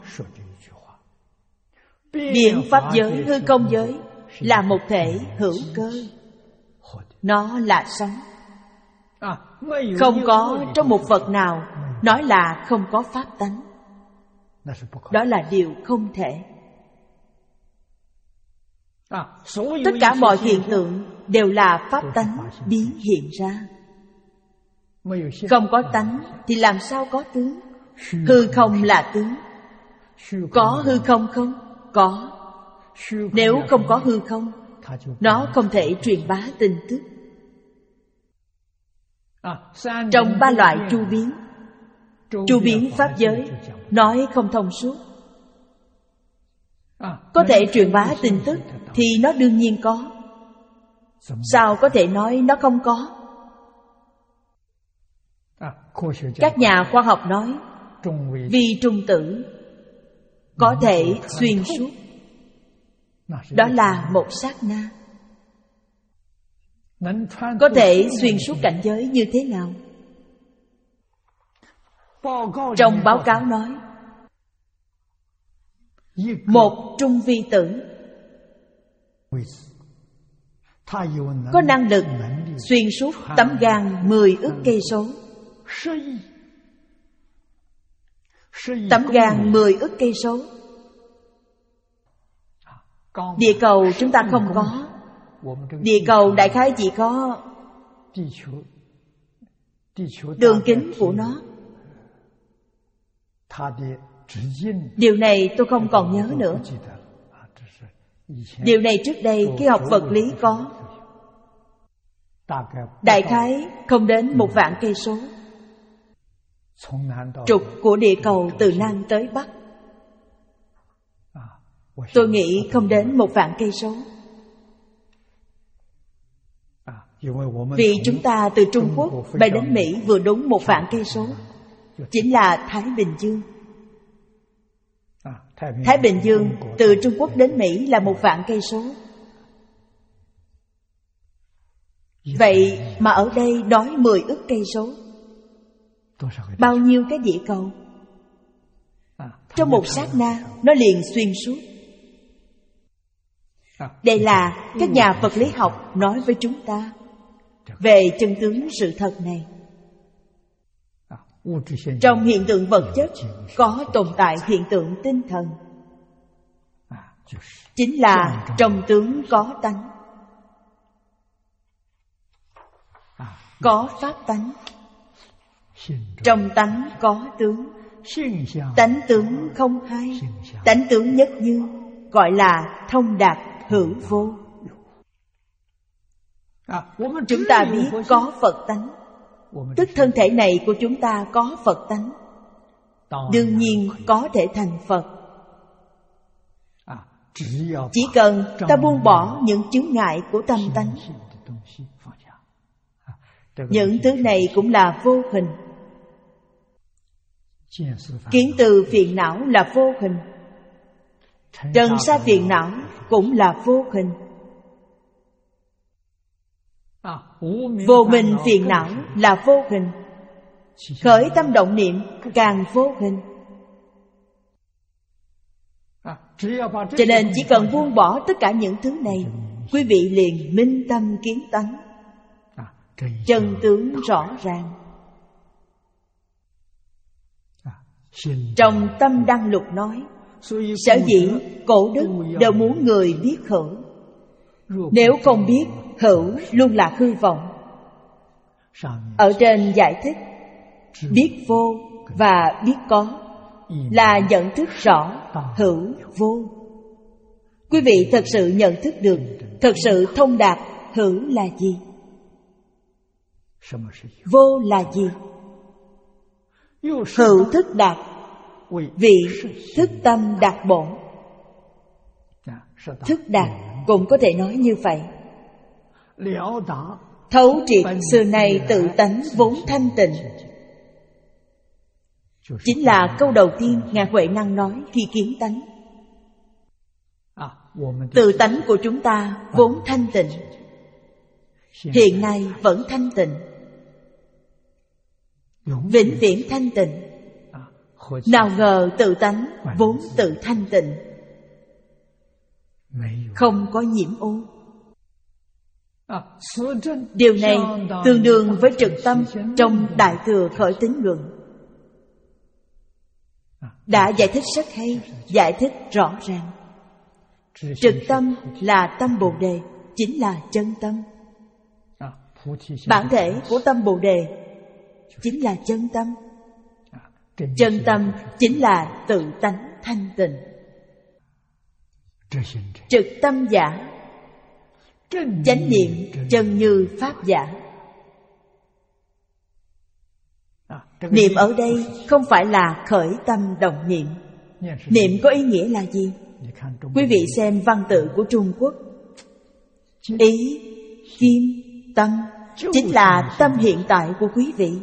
biến pháp giới, hư không giới là một thể hữu cơ. Nó là sống. Không có trong một vật nào nói là không có pháp tánh. Đó là điều không thể. Tất cả mọi hiện tượng đều là pháp tánh biến hiện ra. Không có tánh thì làm sao có tướng? Hư không là tướng. Có hư không không? Có. Nếu không có hư không, nó không thể truyền bá tin tức. Trong ba loại tru biến, tru biến pháp giới nói không thông suốt. Có thể truyền bá tin tức thì nó đương nhiên có. Sao có thể nói nó không có? Các nhà khoa học nói vi trung tử có thể xuyên suốt. Đó là một sát na. Có thể xuyên suốt cảnh giới như thế nào? Trong báo cáo nói một trung vi tử có năng lực xuyên suốt tấm gan mười ức cây số. Tấm gan mười ức cây số. Địa cầu chúng ta không có. Địa cầu đại khái chỉ có đường kính của nó. Điều này tôi không còn nhớ nữa. Điều này trước đây khi học vật lý có. Đại khái không đến một vạn cây số. Trục của địa cầu từ Nam tới Bắc, tôi nghĩ không đến một vạn cây số. Vì chúng ta từ Trung Quốc bay đến Mỹ vừa đúng một vạn cây số, chính là Thái Bình Dương. Thái Bình Dương từ Trung Quốc đến Mỹ là một vạn cây số. Vậy mà ở đây nói mười ức cây số. Bao nhiêu cái địa cầu? Trong một sát na nó liền xuyên suốt. Đây là các nhà vật lý học nói với chúng ta về chân tướng sự thật này. Trong hiện tượng vật chất có tồn tại hiện tượng tinh thần, chính là trong tướng có tánh. có pháp tánh. Trong tánh có tướng. Tánh tướng không hai, tánh tướng nhất như, gọi là thông đạt hữu vô. Chúng ta biết có Phật tánh, tức thân thể này của chúng ta có Phật tánh, đương nhiên có thể thành Phật. Chỉ cần ta buông bỏ những chướng ngại của tâm tánh. Những thứ này cũng là vô hình. Kiến từ phiền não là vô hình, trần sa phiền não cũng là vô hình. Vô minh phiền não là vô hình, khởi tâm động niệm càng vô hình. Cho nên chỉ cần buông bỏ tất cả những thứ này, quý vị liền minh tâm kiến tánh, chân tướng rõ ràng. Trong Tâm Đăng Lục nói, sở dĩ cổ đức đều muốn người biết hữu. Nếu không biết, hữu luôn là hư vọng. Ở trên giải thích, biết vô và biết có là nhận thức rõ hữu vô. Quý vị thật sự nhận thức được, thật sự thông đạt hữu là gì, vô là gì. Hữu thức đạt, vị thức tâm đạt bổn. Thức đạt cũng có thể nói như vậy. Thấu triệt xưa nay tự tánh vốn thanh tịnh, chính là câu đầu tiên Ngài Huệ Năng nói khi kiến tánh. Tự tánh của chúng ta vốn thanh tịnh, hiện nay vẫn thanh tịnh, vĩnh viễn thanh tịnh. Nào ngờ tự tánh vốn tự thanh tịnh, không có nhiễm ô. Điều này tương đương với trực tâm trong Đại Thừa Khởi Tín Luận. Đã giải thích rất hay, giải thích rõ ràng. Trực tâm là tâm Bồ Đề, chính là chân tâm. Bản thể của tâm Bồ Đề chính là chân tâm. Chân tâm chính là tự tánh thanh tịnh. Trực tâm giả, chánh niệm chân như pháp giả. Niệm ở đây không phải là khởi tâm động niệm. Niệm có ý nghĩa là gì? Quý vị xem văn tự của Trung Quốc. Ý, kim, tâm chính là tâm hiện tại của quý vị.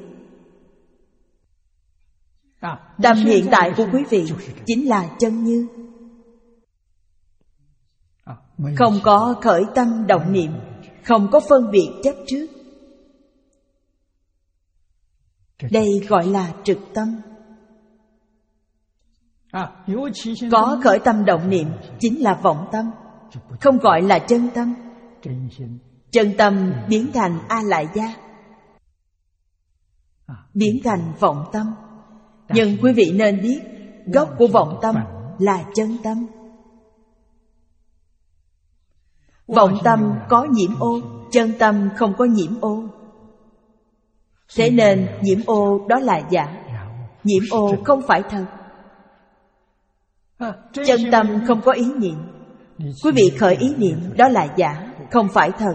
Tâm hiện tại của quý vị chính là chân như. Không có khởi tâm động niệm, không có phân biệt chấp trước. Đây gọi là trực tâm. Có khởi tâm động niệm chính là vọng tâm, không gọi là chân tâm. Chân tâm biến thành A Lại Gia, biến thành vọng tâm. Nhưng quý vị nên biết, gốc của vọng tâm là chân tâm. Vọng tâm có nhiễm ô, chân tâm không có nhiễm ô. Thế nên nhiễm ô đó là giả. Nhiễm ô không phải thật. Chân tâm không có ý niệm. Quý vị khởi ý niệm đó là giả, không phải thật.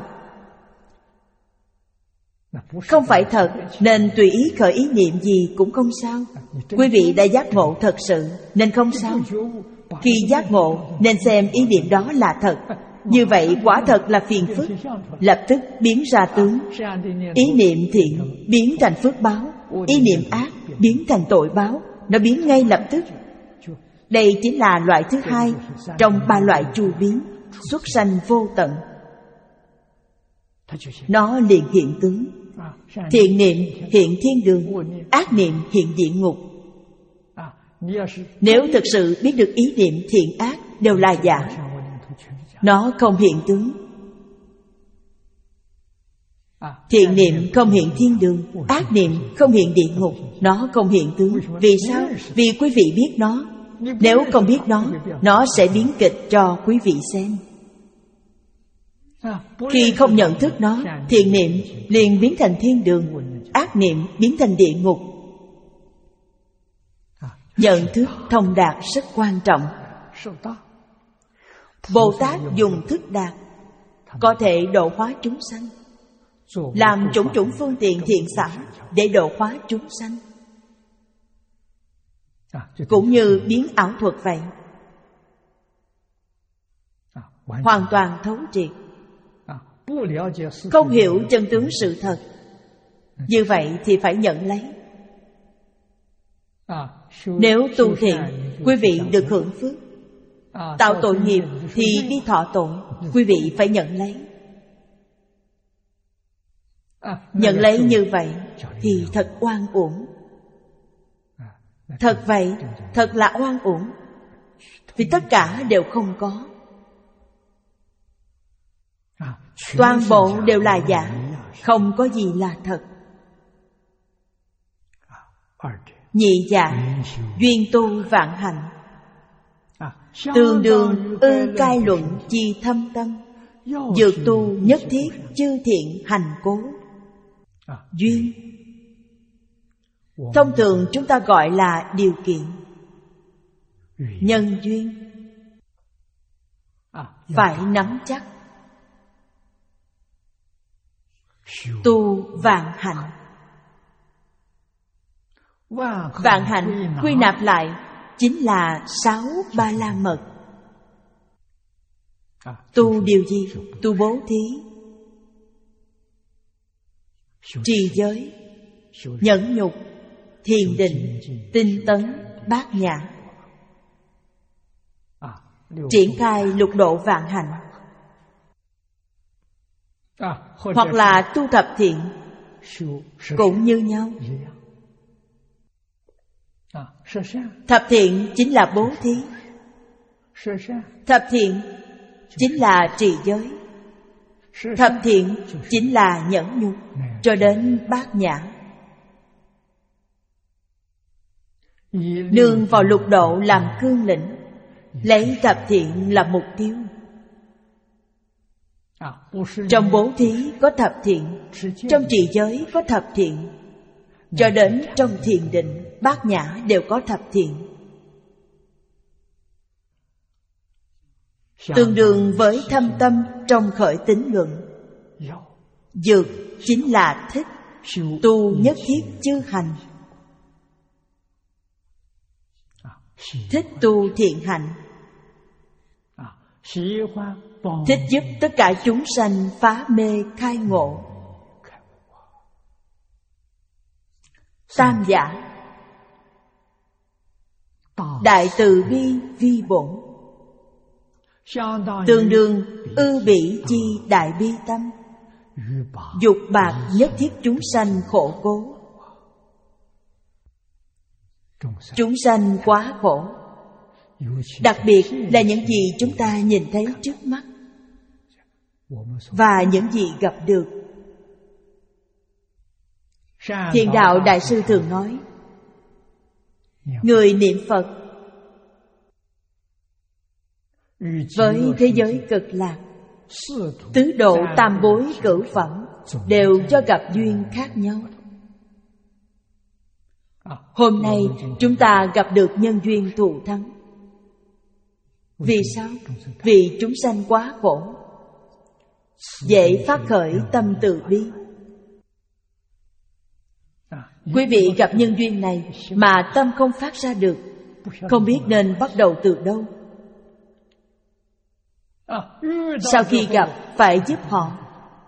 Không phải thật nên tùy ý khởi ý niệm gì cũng không sao. Quý vị đã giác ngộ thật sự nên không sao. Khi giác ngộ nên xem ý niệm đó là thật. Như vậy quả thật là phiền phức. Lập tức biến ra tướng. Ý niệm thiện biến thành phước báo, ý niệm ác biến thành tội báo. Nó biến ngay lập tức. Đây chính là loại thứ hai trong ba loại chu biến, xuất sanh vô tận. Nó liền hiện tướng. Thiện niệm hiện thiên đường, ác niệm hiện địa ngục. Nếu thực sự biết được ý niệm thiện ác đều là giả, nó không hiện tướng. Thiện niệm không hiện thiên đường, ác niệm không hiện địa ngục, nó không hiện tướng. Vì sao? Vì quý vị biết nó. Nếu không biết nó, nó sẽ biến kịch cho quý vị xem. Khi không nhận thức nó, thiện niệm liền biến thành thiên đường, ác niệm biến thành địa ngục. Nhận thức thông đạt rất quan trọng. Bồ Tát dùng thức đạt có thể độ hóa chúng sanh, làm chủng chủng phương tiện thiện xảo để độ hóa chúng sanh, cũng như biến ảo thuật vậy, hoàn toàn thấu triệt. Không hiểu chân tướng sự thật, như vậy thì phải nhận lấy. Nếu tu thiện, quý vị được hưởng phước. Tạo tội nghiệp thì đi thọ tội, quý vị phải nhận lấy. Nhận lấy như vậy thì thật oan uổng. Thật vậy, thật là oan uổng. Vì tất cả đều không có. Toàn bộ đều là giả, không có gì là thật. Nhị giả, duyên tu vạn hạnh. Tương đương ư cai luận chi thâm tâm. Dược tu nhất thiết chư thiện hành cố. Duyên thông thường chúng ta gọi là điều kiện. Nhân duyên phải nắm chắc. Tu vạn hạnh. Vạn hạnh quy nạp lại chính là sáu ba la mật. Tu điều gì? Tu bố thí, trì giới, nhẫn nhục, thiền định, tinh tấn, bát nhã. Triển khai lục độ vạn hạnh. Hoặc là tu thập thiện cũng như nhau. Thập thiện chính là bố thí. Thập thiện chính là trì giới. Thập thiện chính là nhẫn nhục, cho đến bát nhã. Nương vào lục độ làm cương lĩnh, lấy thập thiện làm mục tiêu. Trong bố thí có thập thiện, trong trì giới có thập thiện, cho đến trong thiền định, bát nhã đều có thập thiện. Tương đương với thâm tâm trong khởi tín luận. Dược chính là thích, tu nhất thiết chư hành. Thích tu thiện hạnh, thích giúp tất cả chúng sanh phá mê khai ngộ. Tam giả, đại từ bi vi bổn. Tương đương ư bỉ chi đại bi tâm. Dục bạc nhất thiết chúng sanh khổ cố. Chúng sanh quá khổ, đặc biệt là những gì chúng ta nhìn thấy trước mắt và những gì gặp được. Thiền đạo đại sư thường nói, người niệm Phật với thế giới cực lạc, tứ độ tam bối cửu phẩm đều do gặp duyên khác nhau. Hôm nay chúng ta gặp được nhân duyên thù thắng. Vì sao? Vì chúng sanh quá khổ, dễ phát khởi tâm từ bi. Quý vị gặp nhân duyên này mà tâm không phát ra được, không biết nên bắt đầu từ đâu. Sau khi gặp phải giúp họ,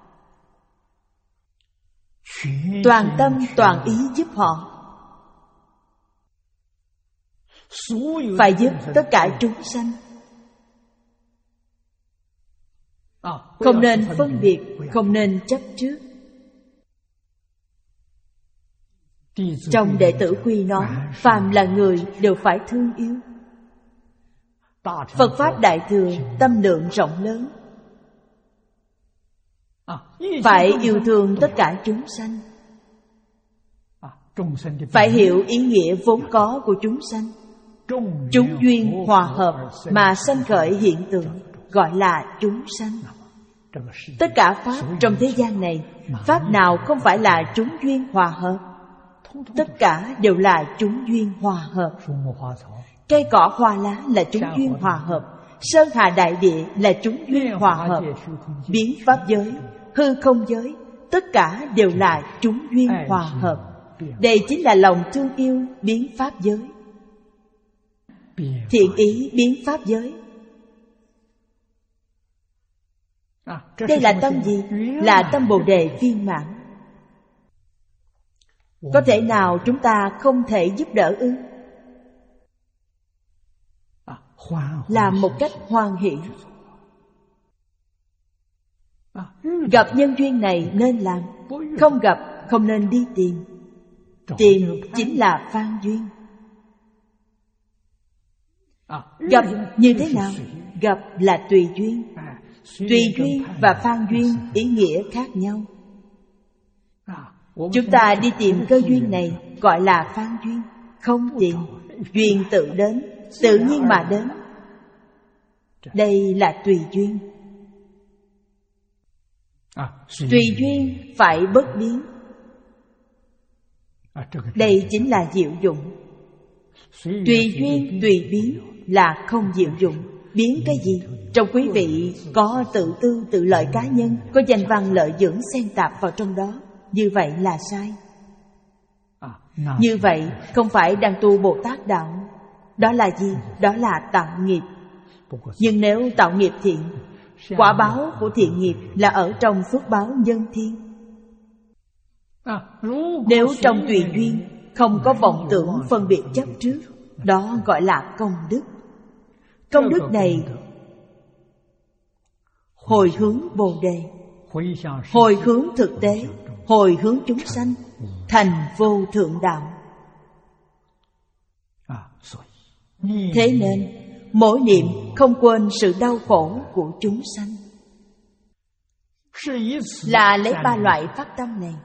toàn tâm toàn ý giúp họ. Phải giúp tất cả chúng sanh, không nên phân biệt, không nên chấp trước. Trong đệ tử quy nói, phàm là người đều phải thương yêu. Phật Pháp Đại Thừa tâm lượng rộng lớn, phải yêu thương tất cả chúng sanh. Phải hiểu ý nghĩa vốn có của chúng sanh. Chúng duyên hòa hợp mà sanh khởi hiện tượng, gọi là chúng sanh. Tất cả pháp trong thế gian này, pháp nào không phải là chúng duyên hòa hợp? Tất cả đều là chúng duyên hòa hợp. Cây cỏ hoa lá là chúng duyên hòa hợp. Sơn hà đại địa là chúng duyên hòa hợp. Biến pháp giới, hư không giới, tất cả đều là chúng duyên hòa hợp. Đây chính là lòng thương yêu biến pháp giới. Thiện ý biến pháp giới. Đây là tâm gì? Là tâm Bồ Đề viên mãn. Có thể nào chúng ta không thể giúp đỡ ư? Làm một cách hoan hỷ. Gặp nhân duyên này nên làm, không gặp không nên đi tìm. Tìm chính là phan duyên. Gặp như thế nào? Gặp là tùy duyên. Tùy duyên và phan duyên ý nghĩa khác nhau. Chúng ta đi tìm cơ duyên này gọi là phan duyên. Không tìm, duyên tự đến, tự nhiên mà đến. Đây là tùy duyên. Tùy duyên phải bất biến. Đây chính là diệu dụng. Tùy duyên tùy biến là không diệu dụng. Biến cái gì? Trong quý vị có tự tư tự lợi cá nhân, có danh văn lợi dưỡng xen tạp vào trong đó. Như vậy là sai. Như vậy không phải đang tu Bồ Tát đạo. Đó là gì? Đó là tạo nghiệp. Nhưng nếu tạo nghiệp thiện, quả báo của thiện nghiệp là ở trong phước báo nhân thiên. Nếu trong tùy duyên không có vọng tưởng phân biệt chấp trước, đó gọi là công đức. Công đức này hồi hướng Bồ Đề, hồi hướng thực tế, hồi hướng chúng sanh thành vô thượng đạo. Thế nên mỗi niệm không quên sự đau khổ của chúng sanh. Là lấy ba loại phát tâm này.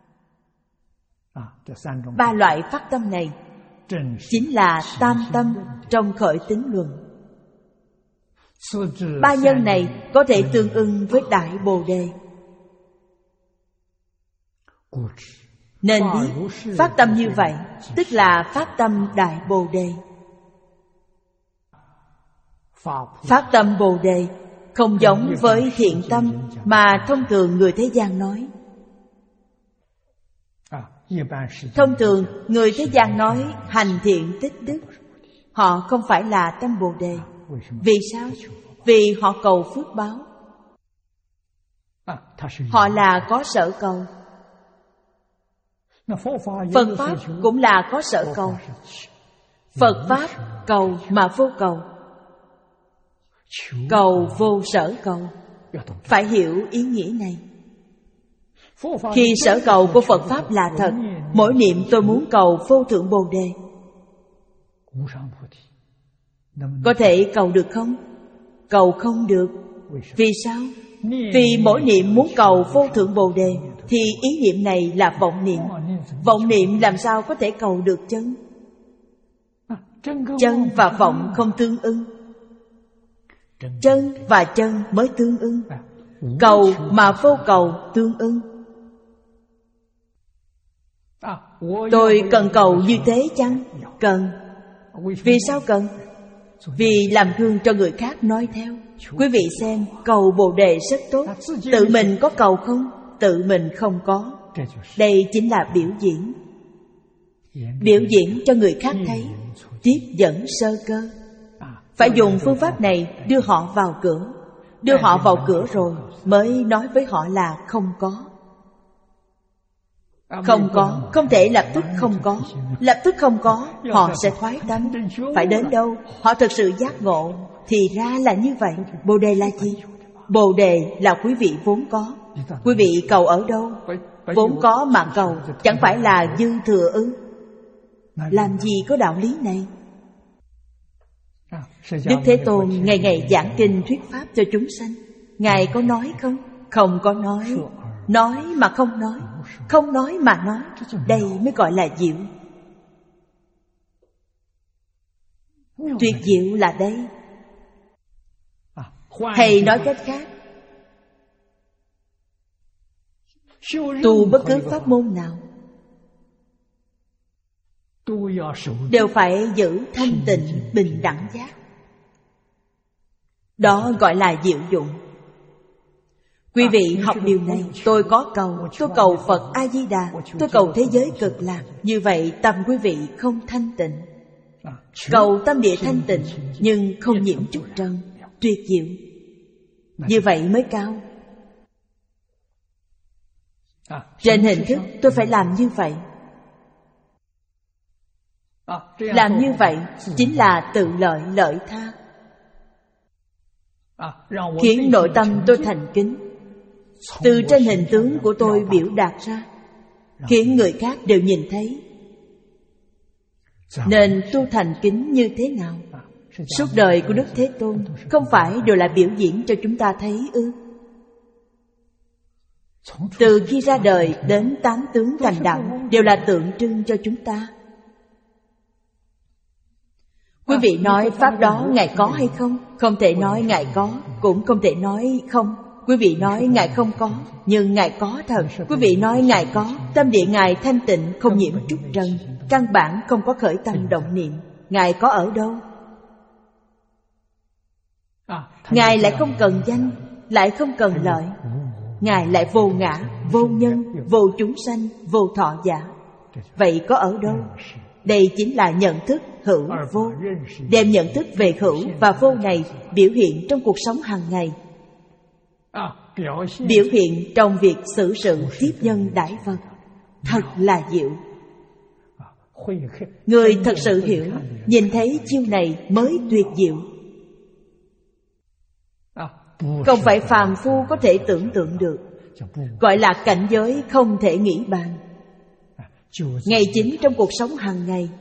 Ba loại phát tâm này chính là tam tâm trong khởi tín luận. Ba nhân này có thể tương ưng với Đại Bồ Đề. Nên biết phát tâm như vậy tức là phát tâm Đại Bồ Đề. Phát tâm Bồ Đề không giống với thiện tâm mà thông thường người thế gian nói. Thông thường người thế gian nói hành thiện tích đức, họ không phải là tâm Bồ Đề. Vì sao? Vì họ cầu phước báo. Họ là có sở cầu. Phật Pháp cũng là có sở cầu. Phật Pháp cầu mà vô cầu, cầu vô sở cầu. Phải hiểu ý nghĩa này. Khi sở cầu của Phật Pháp là thật, mỗi niệm tôi muốn cầu vô thượng Bồ Đề, có thể cầu được không? Cầu không được. Vì sao? Vì mỗi niệm muốn cầu vô thượng Bồ Đề thì ý niệm này là vọng niệm. Vọng niệm làm sao có thể cầu được chân? Chân và vọng không tương ưng. Chân và chân mới tương ưng. Cầu mà vô cầu tương ưng. Tôi cần cầu như thế chăng? Cần. Vì sao cần? Vì làm gương cho người khác nói theo. Quý vị xem, cầu Bồ Đề rất tốt. Tự mình có cầu không? Tự mình không có. Đây chính là biểu diễn. Biểu diễn cho người khác thấy, tiếp dẫn sơ cơ. Phải dùng phương pháp này đưa họ vào cửa. Đưa họ vào cửa rồi mới nói với họ là không có. Không có, không thể lập tức không có. Lập tức không có, họ sẽ thoái tâm. Phải đến đâu họ thực sự giác ngộ. Thì ra là như vậy. Bồ Đề là gì? Bồ Đề là quý vị vốn có. Quý vị cầu ở đâu? Vốn có mà cầu, chẳng phải là dư thừa ư? Làm gì có đạo lý này? Đức Thế Tôn ngày ngày giảng kinh thuyết pháp cho chúng sanh. Ngài có nói không? Không có nói. Nói mà không nói, không nói mà nói. Đây mới gọi là diệu. Tuyệt diệu là đây. Hay nói cách khác, Tu bất cứ pháp môn nào đều phải giữ thanh tịnh bình đẳng giác. Đó gọi là diệu dụng. Quý vị học điều này. Tôi có cầu, tôi cầu Phật A-di-đà, tôi cầu thế giới cực lạc. Như vậy tâm quý vị không thanh tịnh. Cầu tâm địa thanh tịnh nhưng không nhiễm chút trần, tuyệt diệu. Như vậy mới cao. Trên hình thức tôi phải làm như vậy. Làm như vậy chính là tự lợi lợi tha, khiến nội tâm tôi thành kính, từ trên hình tướng của tôi biểu đạt ra, khiến người khác đều nhìn thấy. Nên tu thành kính như thế nào? Suốt đời của Đức Thế Tôn không phải đều là biểu diễn cho chúng ta thấy ư? Từ khi ra đời đến tám tướng thành đạo đều là tượng trưng cho chúng ta. Quý vị nói pháp đó Ngài có hay không? Không thể nói Ngài có, cũng không thể nói không. Quý vị nói Ngài không có, nhưng Ngài có thật. Quý vị nói Ngài có, tâm địa Ngài thanh tịnh không nhiễm chút trần, căn bản không có khởi tâm động niệm. Ngài có ở đâu? Ngài lại không cần danh, lại không cần lợi. Ngài lại vô ngã, vô nhân, vô chúng sanh, vô thọ giả. Vậy có ở đâu? Đây chính là nhận thức hữu vô. Đem nhận thức về hữu và vô này biểu hiện trong cuộc sống hàng ngày, biểu hiện trong việc xử sự tiếp nhân đãi vật. Thật là diệu. Người thật sự hiểu, nhìn thấy chiêu này mới tuyệt diệu. Không phải phàm phu có thể tưởng tượng được. Gọi là cảnh giới không thể nghĩ bàn. Ngay chính trong cuộc sống hàng ngày,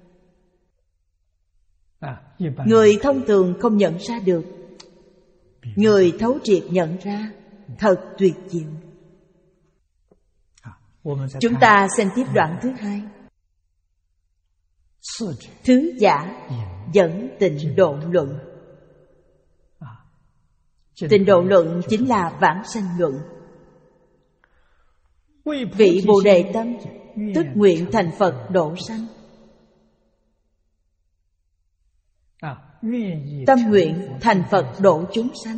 người thông thường không nhận ra được, người thấu triệt nhận ra. Thật tuyệt diệu. Chúng ta xem tiếp đoạn thứ hai. Thứ giả dẫn tịnh độ luận. Tịnh độ luận chính là vãng sanh luận. Vị Bồ Đề tâm tức nguyện thành Phật độ sanh. Tâm nguyện thành Phật độ chúng sanh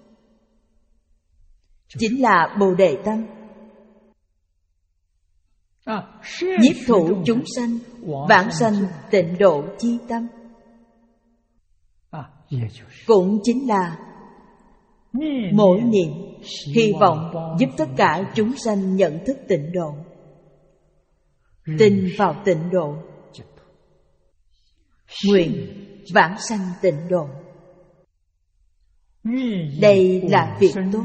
chính là Bồ Đề tâm. Nhiếp thủ chúng sanh, vãng sanh tịnh độ chi tâm, cũng chính là mỗi niệm hy vọng giúp tất cả chúng sanh nhận thức tịnh độ, tin vào tịnh độ, nguyện vãng sanh tịnh độ. Đây là việc tốt.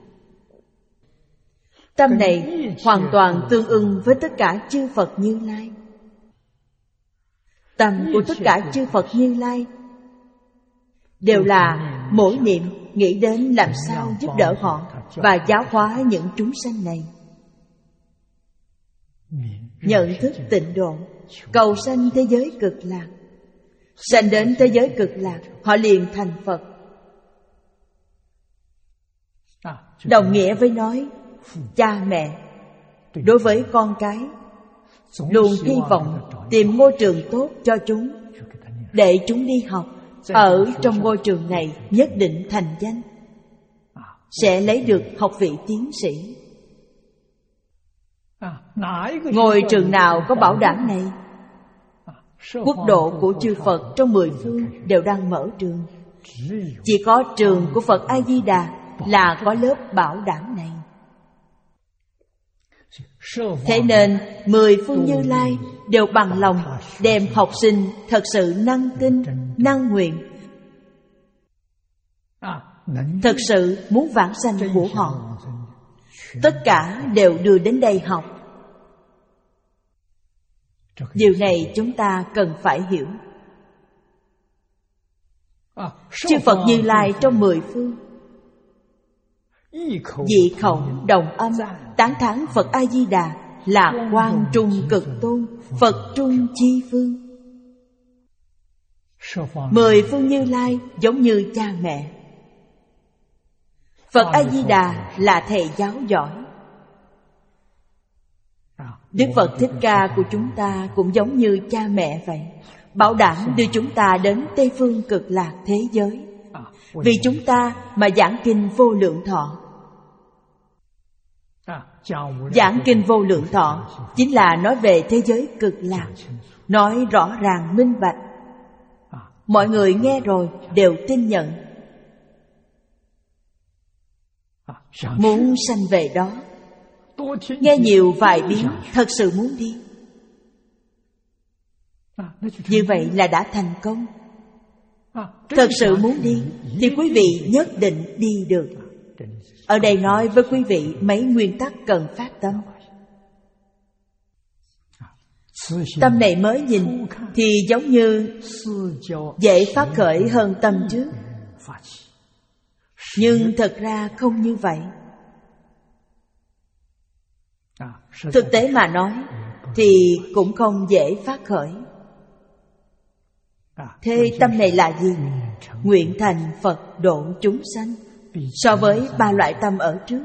Tâm này hoàn toàn tương ưng với tất cả chư Phật Như Lai. Tâm của tất cả chư Phật Như Lai đều là mỗi niệm nghĩ đến làm sao giúp đỡ họ và giáo hóa những chúng sanh này nhận thức tịnh độ, cầu sanh thế giới cực lạc. Sanh đến thế giới cực lạc, họ liền thành Phật. Đồng nghĩa với nói cha mẹ đối với con cái luôn hy vọng tìm ngôi trường tốt cho chúng, để chúng đi học. Ở trong ngôi trường này nhất định thành danh, sẽ lấy được học vị tiến sĩ. Ngôi trường nào có bảo đảm này? Quốc độ của chư Phật trong mười phương đều đang mở trường. Chỉ có trường của Phật A-di-đà là có lớp bảo đảm này. Thế nên mười phương Như Lai đều bằng lòng đem học sinh thật sự năng tin, năng nguyện, thật sự muốn vãng sanh của họ, tất cả đều đưa đến đây học. Điều này chúng ta cần phải hiểu. Chư Phật Như Lai trong mười phương dị khẩu đồng âm tán thán Phật A-di-đà là Quang Trung Cực Tôn, Phật Trung Chi Phương. Mười phương Như Lai giống như cha mẹ, Phật A-di-đà là thầy giáo giỏi. Đức Phật Thích Ca của chúng ta cũng giống như cha mẹ vậy, bảo đảm đưa chúng ta đến Tây Phương Cực Lạc thế giới. Vì chúng ta mà giảng kinh Vô Lượng Thọ. Giảng kinh Vô Lượng Thọ chính là nói về thế giới Cực Lạc, nói rõ ràng minh bạch. Mọi người nghe rồi đều tin nhận, muốn sanh về đó. Nghe nhiều vài biến, thật sự muốn đi. Như vậy là đã thành công. Thật sự muốn đi thì quý vị nhất định đi được. Ở đây nói với quý vị mấy nguyên tắc cần phát tâm. Tâm này mới nhìn thì giống như dễ phát khởi hơn tâm trước, nhưng thật ra không như vậy. Thực tế mà nói thì cũng không dễ phát khởi. Thế tâm này là gì? Nguyện thành Phật độ chúng sanh. So với ba loại tâm ở trước,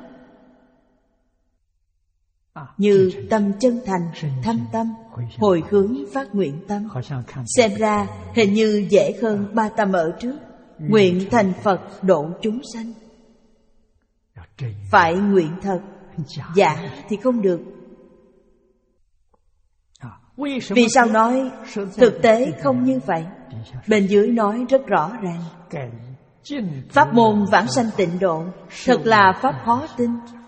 như tâm chân thành, thâm tâm, hồi hướng phát nguyện tâm, xem ra hình như dễ hơn ba tâm ở trước. Nguyện thành Phật độ chúng sanh, phải nguyện thật, giả thì không được. Vì sao nói thực tế không như vậy? Bên dưới nói rất rõ ràng. Pháp môn vãng sanh tịnh độ thật là pháp khó tin.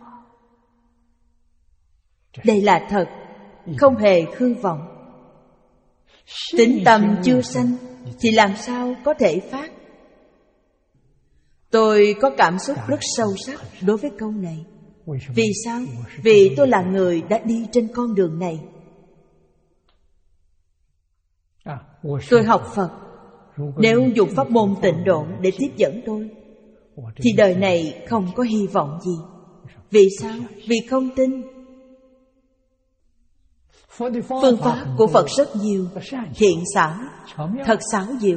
Đây là thật, không hề hư vọng. Tín tâm chưa sanh thì làm sao có thể phát? Tôi có cảm xúc rất sâu sắc đối với câu này. Vì sao? Vì tôi là người đã đi trên con đường này. Tôi học Phật. Nếu dùng pháp môn tịnh độ để tiếp dẫn tôi thì đời này không có hy vọng gì. Vì sao? Vì không tin. Phương pháp của Phật rất nhiều, thiện xảo, thật xảo diệu.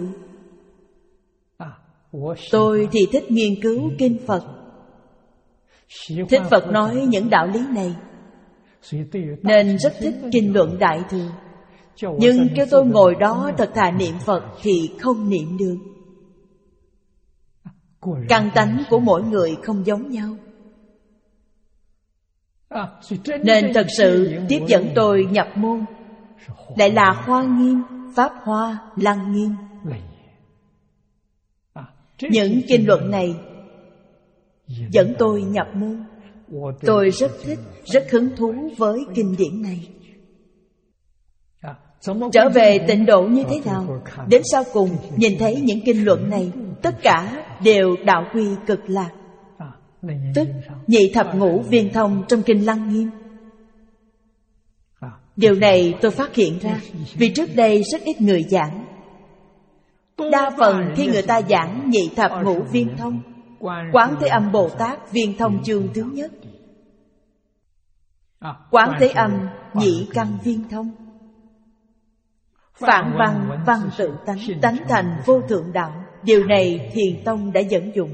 Tôi thì thích nghiên cứu kinh Phật, thích Phật nói những đạo lý này, nên rất thích kinh luận Đại Thừa. Nhưng kêu tôi ngồi đó thật thà niệm Phật thì không niệm được. Căn tánh của mỗi người không giống nhau, nên thật sự tiếp dẫn tôi nhập môn lại là Hoa Nghiêm, Pháp Hoa, Lăng Nghiêm. Những kinh luận này dẫn tôi nhập môn. Tôi rất thích, rất hứng thú với kinh điển này. Trở về tịnh độ như thế nào? Đến sau cùng nhìn thấy những kinh luận này tất cả đều đạo quy Cực Lạc, tức nhị thập ngũ viên thông trong kinh Lăng Nghiêm. Điều này tôi phát hiện ra vì trước đây rất ít người giảng. Đa phần khi người ta giảng nhị thập ngũ viên thông, Quán Thế Âm Bồ Tát viên thông chương thứ nhất, Quán Thế Âm nhị căn viên thông, Phạn văn văn tự tánh, tánh thành vô thượng đạo. Điều này Thiền Tông đã dẫn dụng.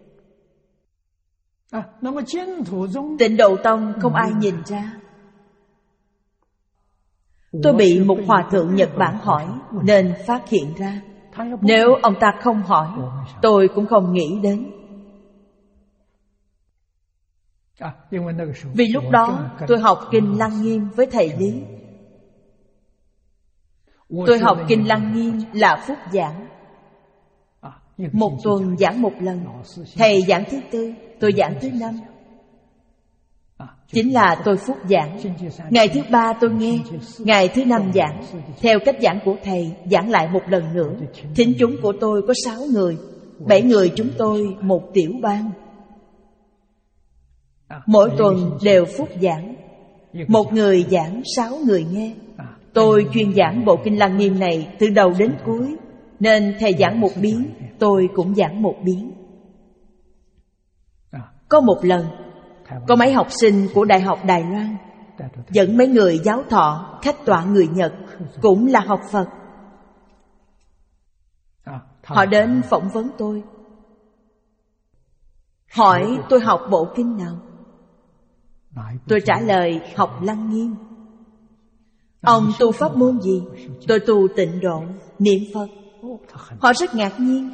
Tịnh Độ Tông không ai nhìn ra. Tôi bị một hòa thượng Nhật Bản hỏi nên phát hiện ra. Nếu ông ta không hỏi, tôi cũng không nghĩ đến. Vì lúc đó tôi học kinh Lăng Nghiêm với thầy Lý. Tôi học kinh Lăng Nghiêm là phúc giảng, một tuần giảng một lần. Thầy giảng thứ tư, tôi giảng thứ năm. Chính là tôi phúc giảng. Ngày thứ ba tôi nghe, ngày thứ năm giảng. Theo cách giảng của thầy, giảng lại một lần nữa. Thính chúng của tôi có sáu người, bảy người chúng tôi một tiểu ban. Mỗi tuần đều phúc giảng, một người giảng, sáu người nghe. Tôi chuyên giảng bộ kinh Lăng Nghiêm này từ đầu đến cuối, nên thầy giảng một biến, tôi cũng giảng một biến. Có một lần, có mấy học sinh của Đại học Đài Loan dẫn mấy người giáo thọ, khách tọa người Nhật, cũng là học Phật. Họ đến phỏng vấn tôi, hỏi tôi học bộ kinh nào. Tôi trả lời học Lăng Nghiêm. Ông tu pháp môn gì? Tôi tu Tịnh Độ, niệm Phật. Họ rất ngạc nhiên,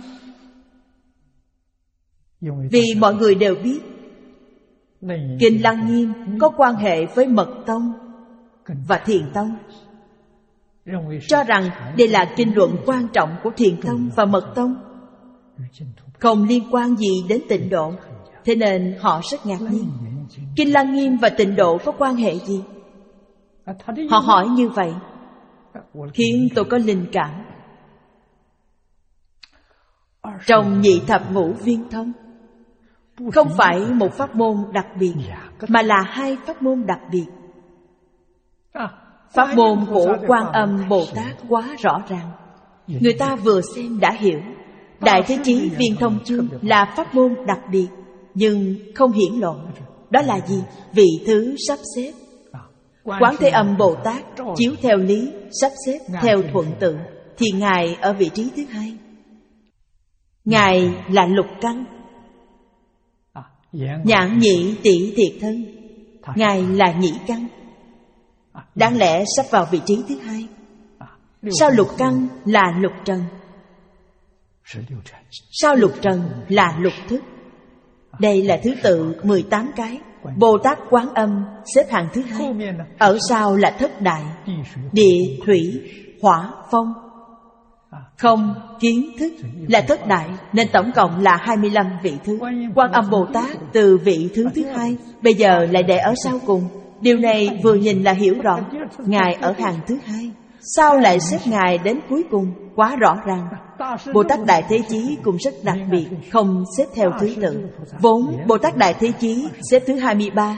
vì mọi người đều biết Kinh Lăng Nghiêm có quan hệ với Mật Tông và Thiền Tông, cho rằng đây là kinh luận quan trọng của Thiền Tông và Mật Tông, không liên quan gì đến Tịnh Độ. Thế nên họ rất ngạc nhiên, Kinh Lăng Nghiêm và Tịnh Độ có quan hệ gì? Họ hỏi như vậy khiến tôi có linh cảm. Trong Nhị Thập Ngũ Viên Thông không phải một pháp môn đặc biệt, mà là hai pháp môn đặc biệt. Pháp môn của Quan Âm Bồ Tát quá rõ ràng, người ta vừa xem đã hiểu. Đại Thế Chí Viên Thông Chương là pháp môn đặc biệt, nhưng không hiển lộ. Đó là gì? Vị thứ sắp xếp. Quán Thế Âm Bồ Tát chiếu theo lý, sắp xếp theo thuận tự, thì Ngài ở vị trí thứ hai. Ngài là lục căn, nhãn nhị tỷ thiệt thân. Ngài là nhị căn, đáng lẽ sắp vào vị trí thứ hai. Sao lục căn là lục trần? Sao lục trần là lục thức? Đây là thứ tự mười tám cái. Bồ Tát Quán Âm xếp hạng thứ hai. Ở sau là thất đại: địa, thủy, hỏa, phong. Không, kiến, thức là thất đại, nên tổng cộng là hai mươi lăm vị thứ. Quan Âm Bồ Tát từ vị thứ thứ hai, bây giờ lại để ở sau cùng. Điều này vừa nhìn là hiểu rõ. Ngài ở hàng thứ hai, sao lại xếp Ngài đến cuối cùng? Quá rõ ràng. Bồ Tát Đại Thế Chí cũng rất đặc biệt, không xếp theo thứ tự. Vốn Bồ Tát Đại Thế Chí xếp thứ hai mươi ba,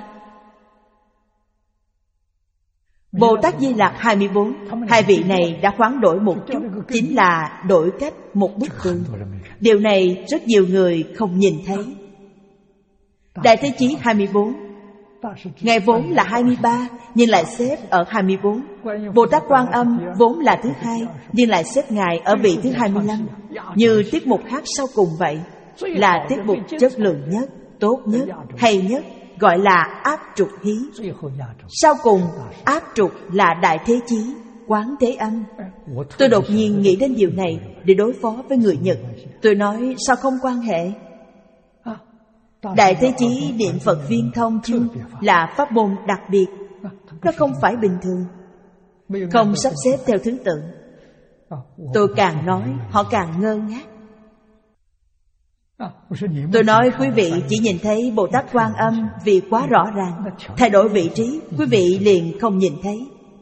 Bồ Tát Di Lặc hai mươi bốn. Hai vị này đã khoáng đổi một chút, chính là đổi cách một bức tường. Điều này rất nhiều người không nhìn thấy. Đại Thế Chí hai mươi bốn, Ngài vốn là hai mươi ba, nhưng lại xếp ở hai mươi bốn. Bồ Tát Quan Âm vốn là thứ hai, nhưng lại xếp Ngài ở vị thứ hai mươi lăm. Như tiết mục hát sau cùng vậy, là tiết mục chất lượng nhất, tốt nhất, hay nhất, gọi là áp trục hí. Sau cùng áp trục là Đại Thế Chí, Quán Thế Âm. Tôi đột nhiên nghĩ đến điều này để đối phó với người Nhật. Tôi nói sao không quan hệ? Đại Thế Chí niệm Phật Viên Thông Chương là pháp môn đặc biệt, nó không phải bình thường, không sắp xếp theo thứ tự. Tôi càng nói họ càng ngơ ngác. Tôi nói quý vị chỉ nhìn thấy Bồ Tát Quan Âm vì quá rõ ràng, thay đổi vị trí quý vị liền không nhìn thấy.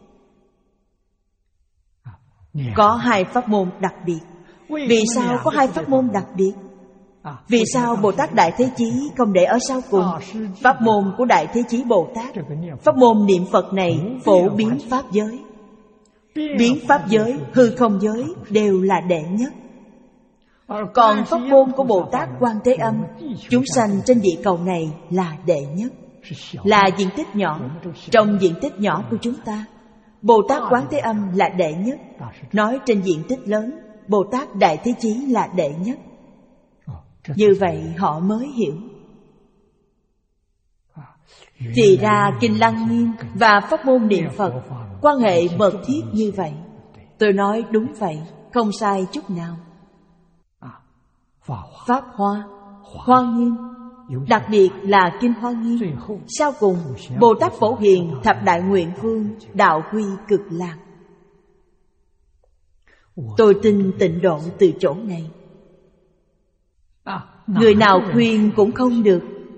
Có hai pháp môn đặc biệt. Vì sao có hai pháp môn đặc biệt? Vì sao Bồ Tát Đại Thế Chí không để ở sau cùng? Pháp môn của Đại Thế Chí Bồ Tát, pháp môn niệm Phật này phổ biến pháp giới. Biến pháp giới, hư không giới đều là đệ nhất. Còn pháp môn của Bồ Tát Quan Thế Âm, chúng sanh trên địa cầu này là đệ nhất, là diện tích nhỏ. Trong diện tích nhỏ của chúng ta, Bồ Tát Quán Thế Âm là đệ nhất. Nói trên diện tích lớn, Bồ Tát Đại Thế Chí là đệ nhất. Như vậy họ mới hiểu. Thì ra Kinh Lăng Nghiêm và pháp môn niệm Phật quan hệ mật thiết như vậy. Tôi nói đúng vậy, không sai chút nào. Pháp Hoa, Hoa Nghiêm, đặc biệt là Kinh Hoa Nghiêm. Sau cùng Bồ Tát Phổ Hiền Thập Đại Nguyện Vương đạo quy Cực Lạc. Tôi tin Tịnh Độ từ chỗ này. Người nào khuyên cũng không được.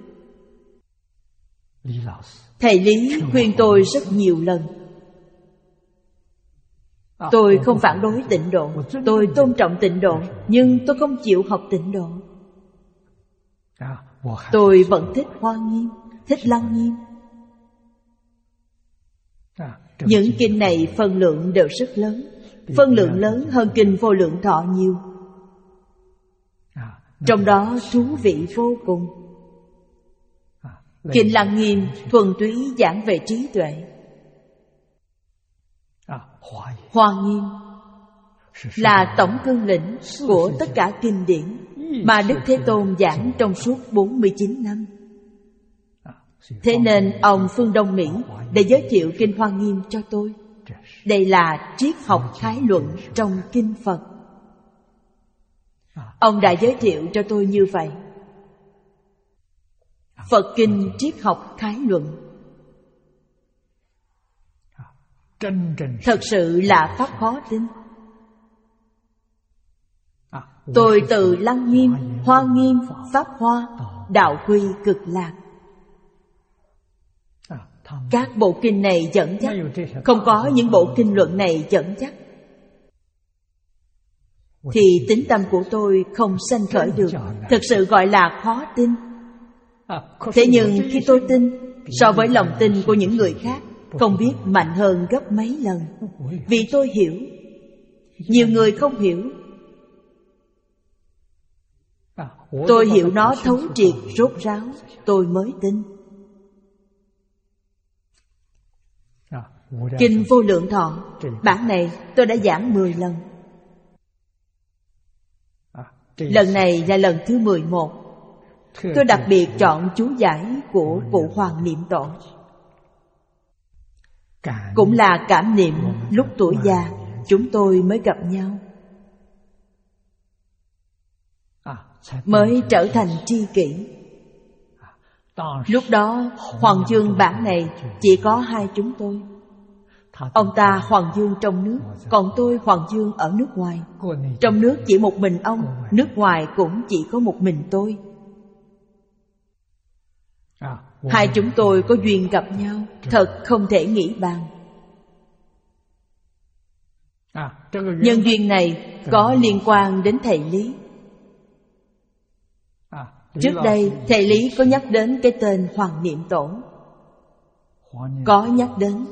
Thầy Lý khuyên tôi rất nhiều lần. Tôi không phản đối Tịnh Độ, tôi tôn trọng Tịnh Độ, nhưng tôi không chịu học Tịnh Độ. Tôi vẫn thích Hoa Nghiêm, thích Lăng Nghiêm. Những kinh này phân lượng đều rất lớn, phân lượng lớn hơn kinh Vô Lượng Thọ nhiều. Trong đó thú vị vô cùng. Kinh Lăng Nghiêm thuần túy giảng về trí tuệ. Hoa Nghiêm là tổng cương lĩnh của tất cả kinh điển mà Đức Thế Tôn giảng trong suốt bốn mươi chín năm. Thế nên ông Phương Đông Mỹ để giới thiệu Kinh Hoa Nghiêm cho tôi. Đây là triết học khái luận trong Kinh Phật. Ông đã giới thiệu cho tôi như vậy. Phật Kinh triết học khái luận thật sự là pháp khó tin. Tôi từ Lăng Nghiêm, Hoa Nghiêm, Pháp Hoa, Đạo Quy, Cực Lạc, các bộ kinh này dẫn dắt. Không có những bộ kinh luận này dẫn dắt thì tín tâm của tôi không sanh khởi được. Thực sự gọi là khó tin. Thế nhưng khi tôi tin, so với lòng tin của những người khác, không biết mạnh hơn gấp mấy lần. Vì tôi hiểu, nhiều người không hiểu. Tôi hiểu nó thấu triệt rốt ráo, tôi mới tin. Kinh Vô Lượng Thọ, bản này tôi đã giảng mười lần. Lần này là lần thứ mười một. Tôi đặc biệt chọn chú giải của cụ Hoàng Niệm Tổ. Cũng là cảm niệm lúc tuổi già chúng tôi mới gặp nhau, mới trở thành tri kỷ. Lúc đó Hoàng Dương bản này chỉ có hai chúng tôi. Ông ta Hoàng Dương trong nước, còn tôi Hoàng Dương ở nước ngoài. Trong nước chỉ một mình ông, nước ngoài cũng chỉ có một mình tôi. Hai chúng tôi có duyên gặp nhau, thật không thể nghĩ bàn. Nhân duyên này có liên quan đến thầy Lý. Trước đây thầy Lý có nhắc đến cái tên Hoàng Niệm Tổ. Có nhắc đến.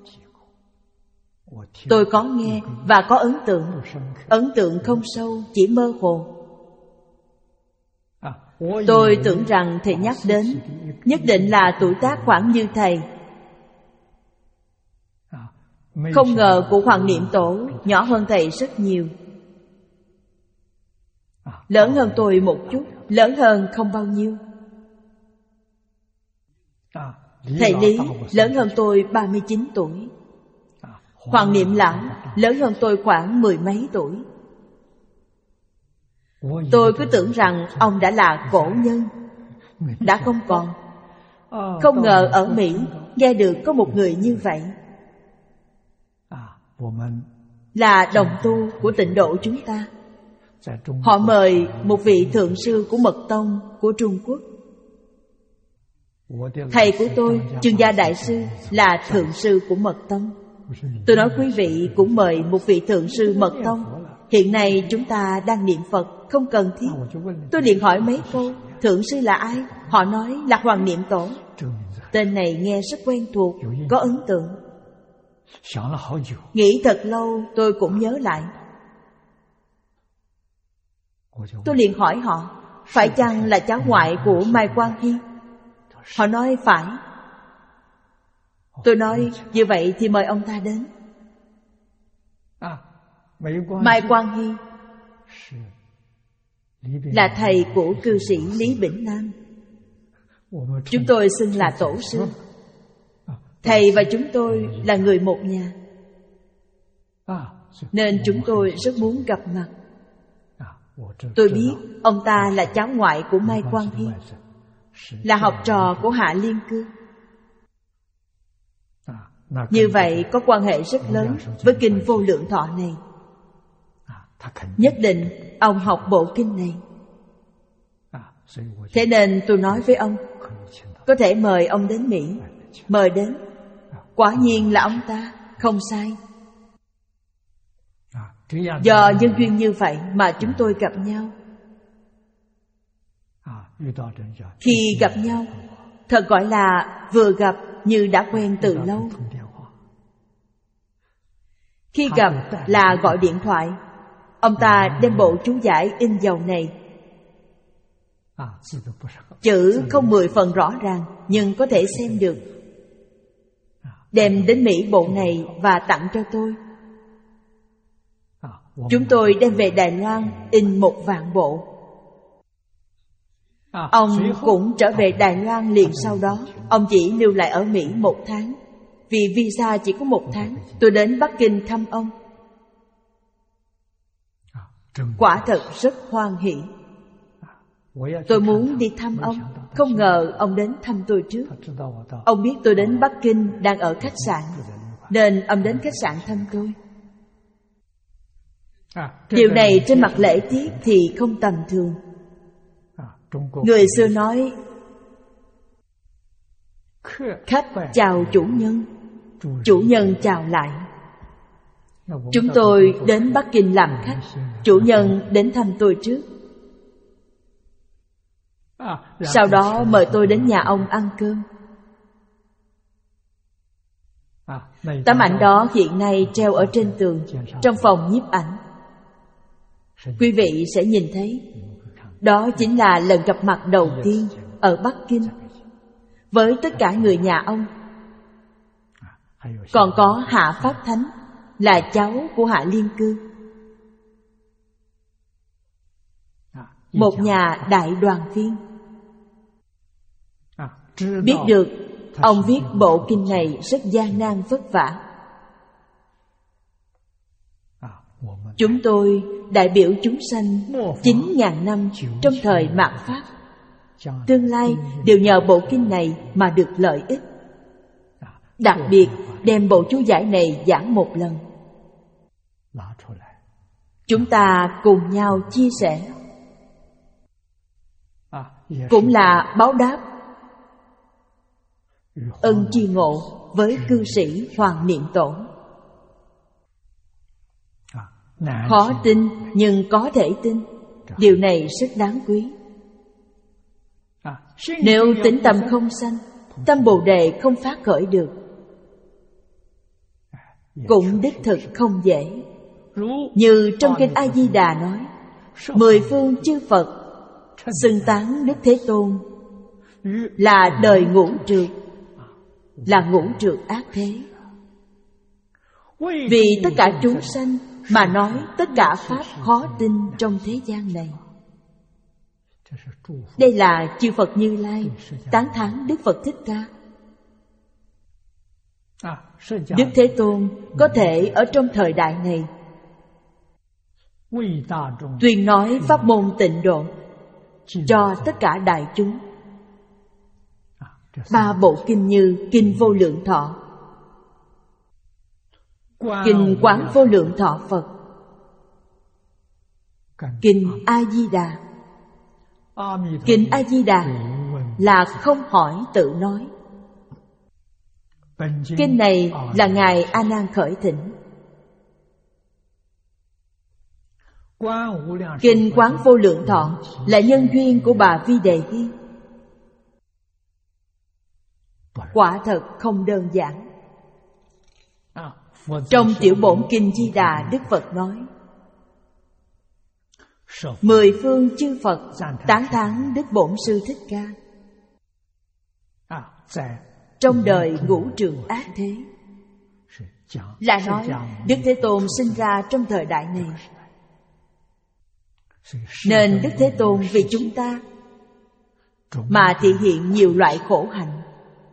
Tôi có nghe và có ấn tượng. Ấn tượng không sâu, chỉ mơ hồ. Tôi tưởng rằng thầy nhắc đến nhất định là tuổi tác khoảng như thầy. Không ngờ cụ Hoàng Niệm Tổ nhỏ hơn thầy rất nhiều. Lớn hơn tôi một chút, lớn hơn không bao nhiêu. Thầy Lý lớn hơn tôi ba mươi chín tuổi. Hoàng Niệm Lão lớn hơn tôi khoảng mười mấy tuổi. Tôi cứ tưởng rằng ông đã là cổ nhân, đã không còn. Không ngờ ở Mỹ nghe được có một người như vậy, là đồng tu của tịnh độ chúng ta. Họ mời một vị thượng sư của Mật Tông của Trung Quốc. Thầy của tôi, Chương Gia Đại Sư, là thượng sư của Mật Tông. Tôi nói quý vị cũng mời một vị thượng sư Mật Tông. Hiện nay chúng ta đang niệm Phật, không cần thiết. Tôi liền hỏi mấy câu, thượng sư là ai? Họ nói là Hoàng Niệm Tổ. Tên này nghe rất quen thuộc, có ấn tượng. Nghĩ thật lâu tôi cũng nhớ lại. Tôi liền hỏi họ, phải chăng là cháu ngoại của Mai Quang Hy? Họ nói phải. Tôi nói, như vậy thì mời ông ta đến. Mai Quang Hy là thầy của cư sĩ Lý Bỉnh Nam. Chúng tôi xưng là tổ sư. Thầy và chúng tôi là người một nhà, nên chúng tôi rất muốn gặp mặt. Tôi biết ông ta là cháu ngoại của Mai Quang Hy, là học trò của Hạ Liên Cương. Như vậy có quan hệ rất lớn với Kinh Vô Lượng Thọ này. Nhất định ông học bộ kinh này. Thế nên tôi nói với ông, có thể mời ông đến Mỹ. Mời đến. Quả nhiên là ông ta, không sai. Do nhân duyên như vậy mà chúng tôi gặp nhau. Khi gặp nhau, thật gọi là vừa gặp như đã quen từ lâu. Khi gặp là gọi điện thoại. Ông ta đem bộ chú giải in dầu này. Chữ không mười phần rõ ràng, nhưng có thể xem được. Đem đến Mỹ bộ này và tặng cho tôi. Chúng tôi đem về Đài Loan in một vạn bộ. Ông cũng trở về Đài Loan liền sau đó. Ông chỉ lưu lại ở Mỹ một tháng. Vì visa chỉ có một tháng, tôi đến Bắc Kinh thăm ông. Quả thật rất hoan hỷ. Tôi muốn đi thăm ông, không ngờ ông đến thăm tôi trước. Ông biết tôi đến Bắc Kinh đang ở khách sạn, nên ông đến khách sạn thăm tôi. Điều này trên mặt lễ tiết thì không tầm thường. Người xưa nói, khách chào chủ nhân, chủ nhân chào lại. Chúng tôi đến Bắc Kinh làm khách, chủ nhân đến thăm tôi trước. Sau đó mời tôi đến nhà ông ăn cơm. Tấm ảnh đó hiện nay treo ở trên tường trong phòng nhiếp ảnh. Quý vị sẽ nhìn thấy, đó chính là lần gặp mặt đầu tiên ở Bắc Kinh với tất cả người nhà ông. Còn có Hạ Pháp Thánh, là cháu của Hạ Liên Cư. Một nhà đại đoàn viên. Biết được ông viết bộ kinh này rất gian nan vất vả. Chúng tôi đại biểu chúng sanh chín ngàn năm trong thời mạt Pháp, tương lai đều nhờ bộ kinh này mà được lợi ích. Đặc biệt đem bộ chú giải này giảng một lần. Chúng ta cùng nhau chia sẻ, cũng là báo đáp ân tri ngộ với cư sĩ Hoàng Niệm Tổ. Khó tin nhưng có thể tin, điều này rất đáng quý. Nếu tĩnh tâm không sanh, tâm Bồ Đề không phát khởi được, cũng đích thực không dễ. Như trong kinh A Di Đà nói, mười phương chư Phật xưng tán Đức Thế Tôn là đời ngũ trượt, là ngũ trượt ác thế. Vì tất cả chúng sanh mà nói tất cả pháp khó tin trong thế gian này. Đây là chư Phật Như Lai tán thán Đức Phật Thích Ca. Đức Thế Tôn có thể ở trong thời đại này tuyên nói pháp môn tịnh độ cho tất cả đại chúng. Ba bộ kinh như Kinh Vô Lượng Thọ, Kinh Quán Vô Lượng Thọ Phật, Kinh A Di Đà. Kinh A Di Đà là không hỏi tự nói. Kinh này là Ngài A Nan khởi thỉnh. Kinh Quán Vô Lượng Thọ là nhân duyên của bà Vi Đề Hy. Quả thật không đơn giản. Trong tiểu bổn Kinh Di Đà, Đức Phật nói, mười phương chư Phật tán thán Đức Bổn Sư Thích Ca trong đời ngũ trượng ác thế. Là nói Đức Thế Tôn sinh ra trong thời đại này, nên Đức Thế Tôn vì chúng ta mà thị hiện nhiều loại khổ hạnh,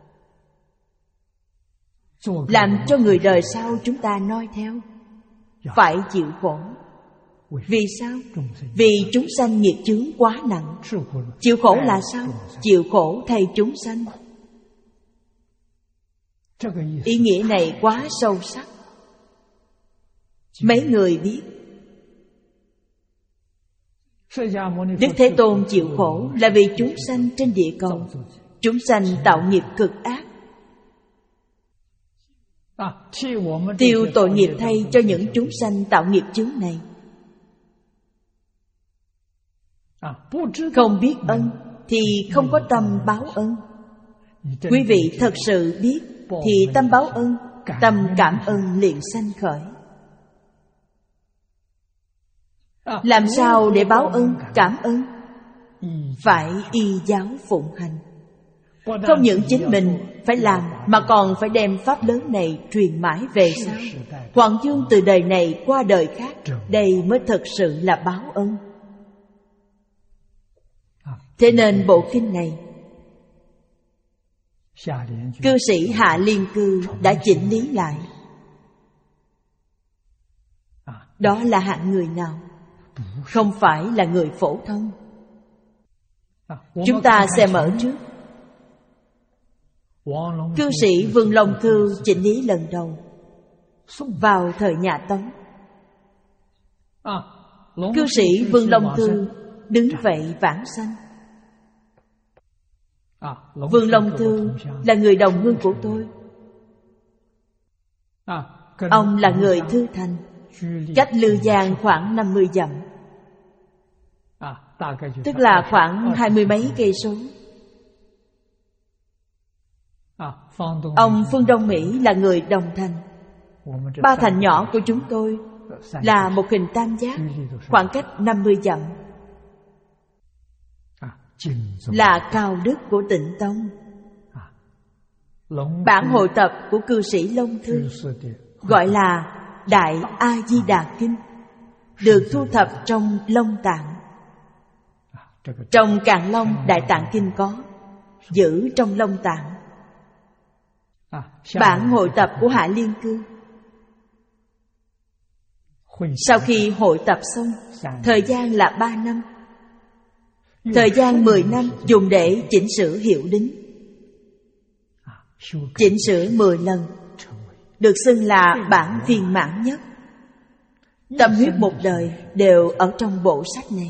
làm cho người đời sau chúng ta noi theo, phải chịu khổ. Vì sao? Vì chúng sanh nghiệp chướng quá nặng. Chịu khổ là sao? Chịu khổ thay chúng sanh. Ý nghĩa này quá sâu sắc, mấy người biết. Đức Thế Tôn chịu khổ là vì chúng sanh trên địa cầu. Chúng sanh tạo nghiệp cực ác, tiêu tội nghiệp thay cho những chúng sanh tạo nghiệp chướng này. Không biết ân thì không có tâm báo ân. Quý vị thật sự biết thì tâm báo ân, tâm cảm ơn liền sanh khởi. Làm sao để báo ân, cảm ơn? Phải y giáo phụng hành. Không những chính mình phải làm, mà còn phải đem pháp lớn này truyền mãi về sau, hoàng dương từ đời này qua đời khác. Đây mới thật sự là báo ân. Thế nên bộ kinh này Cư sĩ Hạ Liên Cư đã chỉnh lý lại. Đó là hạng người nào? Không phải là người phổ thông. Chúng ta xem ở trước. Cư sĩ Vương Long Cư chỉnh lý lần đầu vào thời nhà Tống. Cư sĩ Vương Long Cư đứng vậy vãng sanh. Vương Long Cư là người đồng hương của tôi. Ông là người Thư Thành, cách Lư Giang khoảng năm mươi dặm, tức là khoảng hai mươi mấy cây số. Ông Phương Đông Mỹ là người Đồng Thành. Ba thành nhỏ của chúng tôi là một hình tam giác, khoảng cách năm mươi dặm, là cao đức của Tịnh Tông. Bản hội tập của cư sĩ Long Thư gọi là Đại A Di Đà Kinh, được thu thập trong Long Tạng. Trong Càn Long Đại Tạng Kinh có, giữ trong Long Tạng. Bản hội tập của Hạ Liên Cư, sau khi hội tập xong, thời gian là ba năm. Thời gian mười năm dùng để chỉnh sửa hiệu đính. Chỉnh sửa mười lần, được xưng là bản viên mãn nhất. Tâm huyết một đời đều ở trong bộ sách này.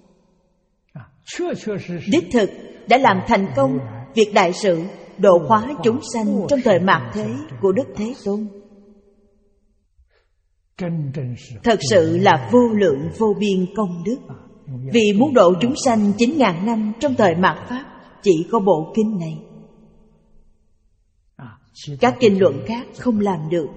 Đích thực đã làm thành công việc đại sự độ hóa chúng sanh trong thời mạt thế của Đức Thế Tôn. Thật sự là vô lượng vô biên công đức. Vì muốn độ chúng sanh chín ngàn năm trong thời mạt Pháp, chỉ có bộ kinh này. Các kinh luận khác không làm được.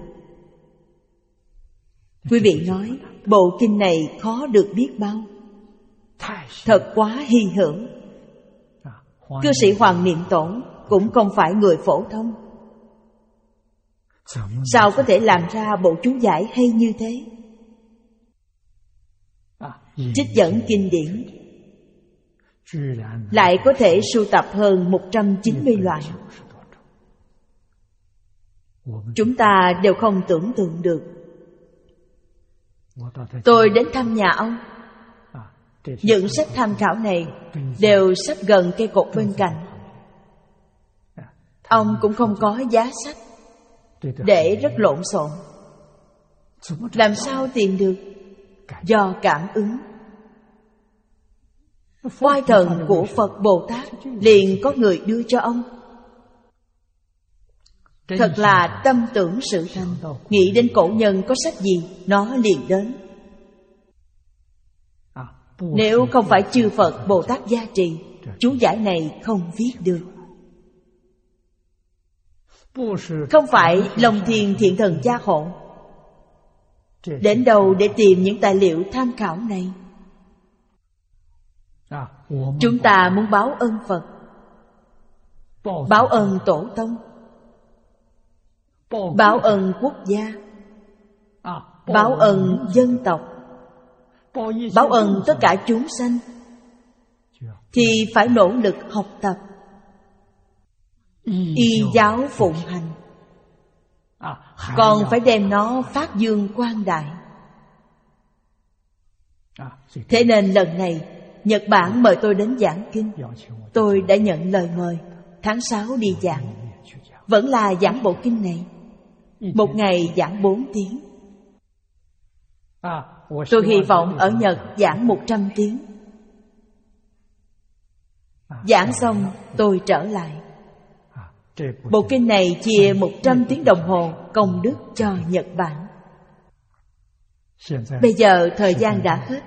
Quý vị nói bộ kinh này khó được biết bao, thật quá hy hữu. Cư sĩ Hoàng Niệm Tổ cũng không phải người phổ thông, sao có thể làm ra bộ chú giải hay như thế? Trích dẫn kinh điển, lại có thể sưu tập hơn một trăm chín mươi loại. Chúng ta đều không tưởng tượng được. Tôi đến thăm nhà ông, những sách tham khảo này đều sắp gần cây cột bên cạnh. Ông cũng không có giá sách, để rất lộn xộn. Làm sao tìm được? Do cảm ứng. Oai thần của Phật Bồ Tát liền có người đưa cho ông. Thật là tâm tưởng sự thành. Nghĩ đến cổ nhân có sách gì, nó liền đến. Nếu không phải chư Phật Bồ Tát gia trì, chú giải này không viết được. Không phải Long Thiên Thiện Thần gia hộ. Đến đâu để tìm những tài liệu tham khảo này? Chúng ta muốn báo ơn Phật, báo ơn Tổ Tông, báo ơn quốc gia, báo ơn dân tộc, báo ơn tất cả chúng sanh, thì phải nỗ lực học tập, y giáo phụng hành, còn phải đem nó phát dương quang đại. Thế nên lần này Nhật Bản mời tôi đến giảng kinh. Tôi đã nhận lời mời, tháng sáu đi giảng. Vẫn là giảng bộ kinh này, một ngày giảng bốn tiếng. Tôi hy vọng ở Nhật giảng một trăm tiếng. Giảng xong tôi trở lại. Bộ kinh này chia một trăm tiếng đồng hồ công đức cho Nhật Bản. Bây giờ thời gian đã hết.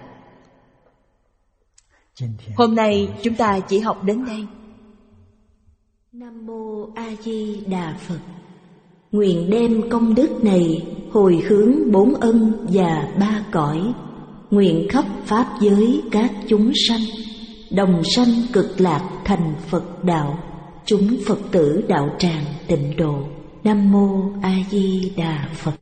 Hôm nay chúng ta chỉ học đến đây. Nam Mô A Di Đà Phật. Nguyện đem công đức này hồi hướng bốn ân và ba cõi, nguyện khắp pháp giới các chúng sanh đồng sanh cực lạc thành Phật đạo, chúng Phật tử đạo tràng tịnh độ. Nam Mô A Di Đà Phật.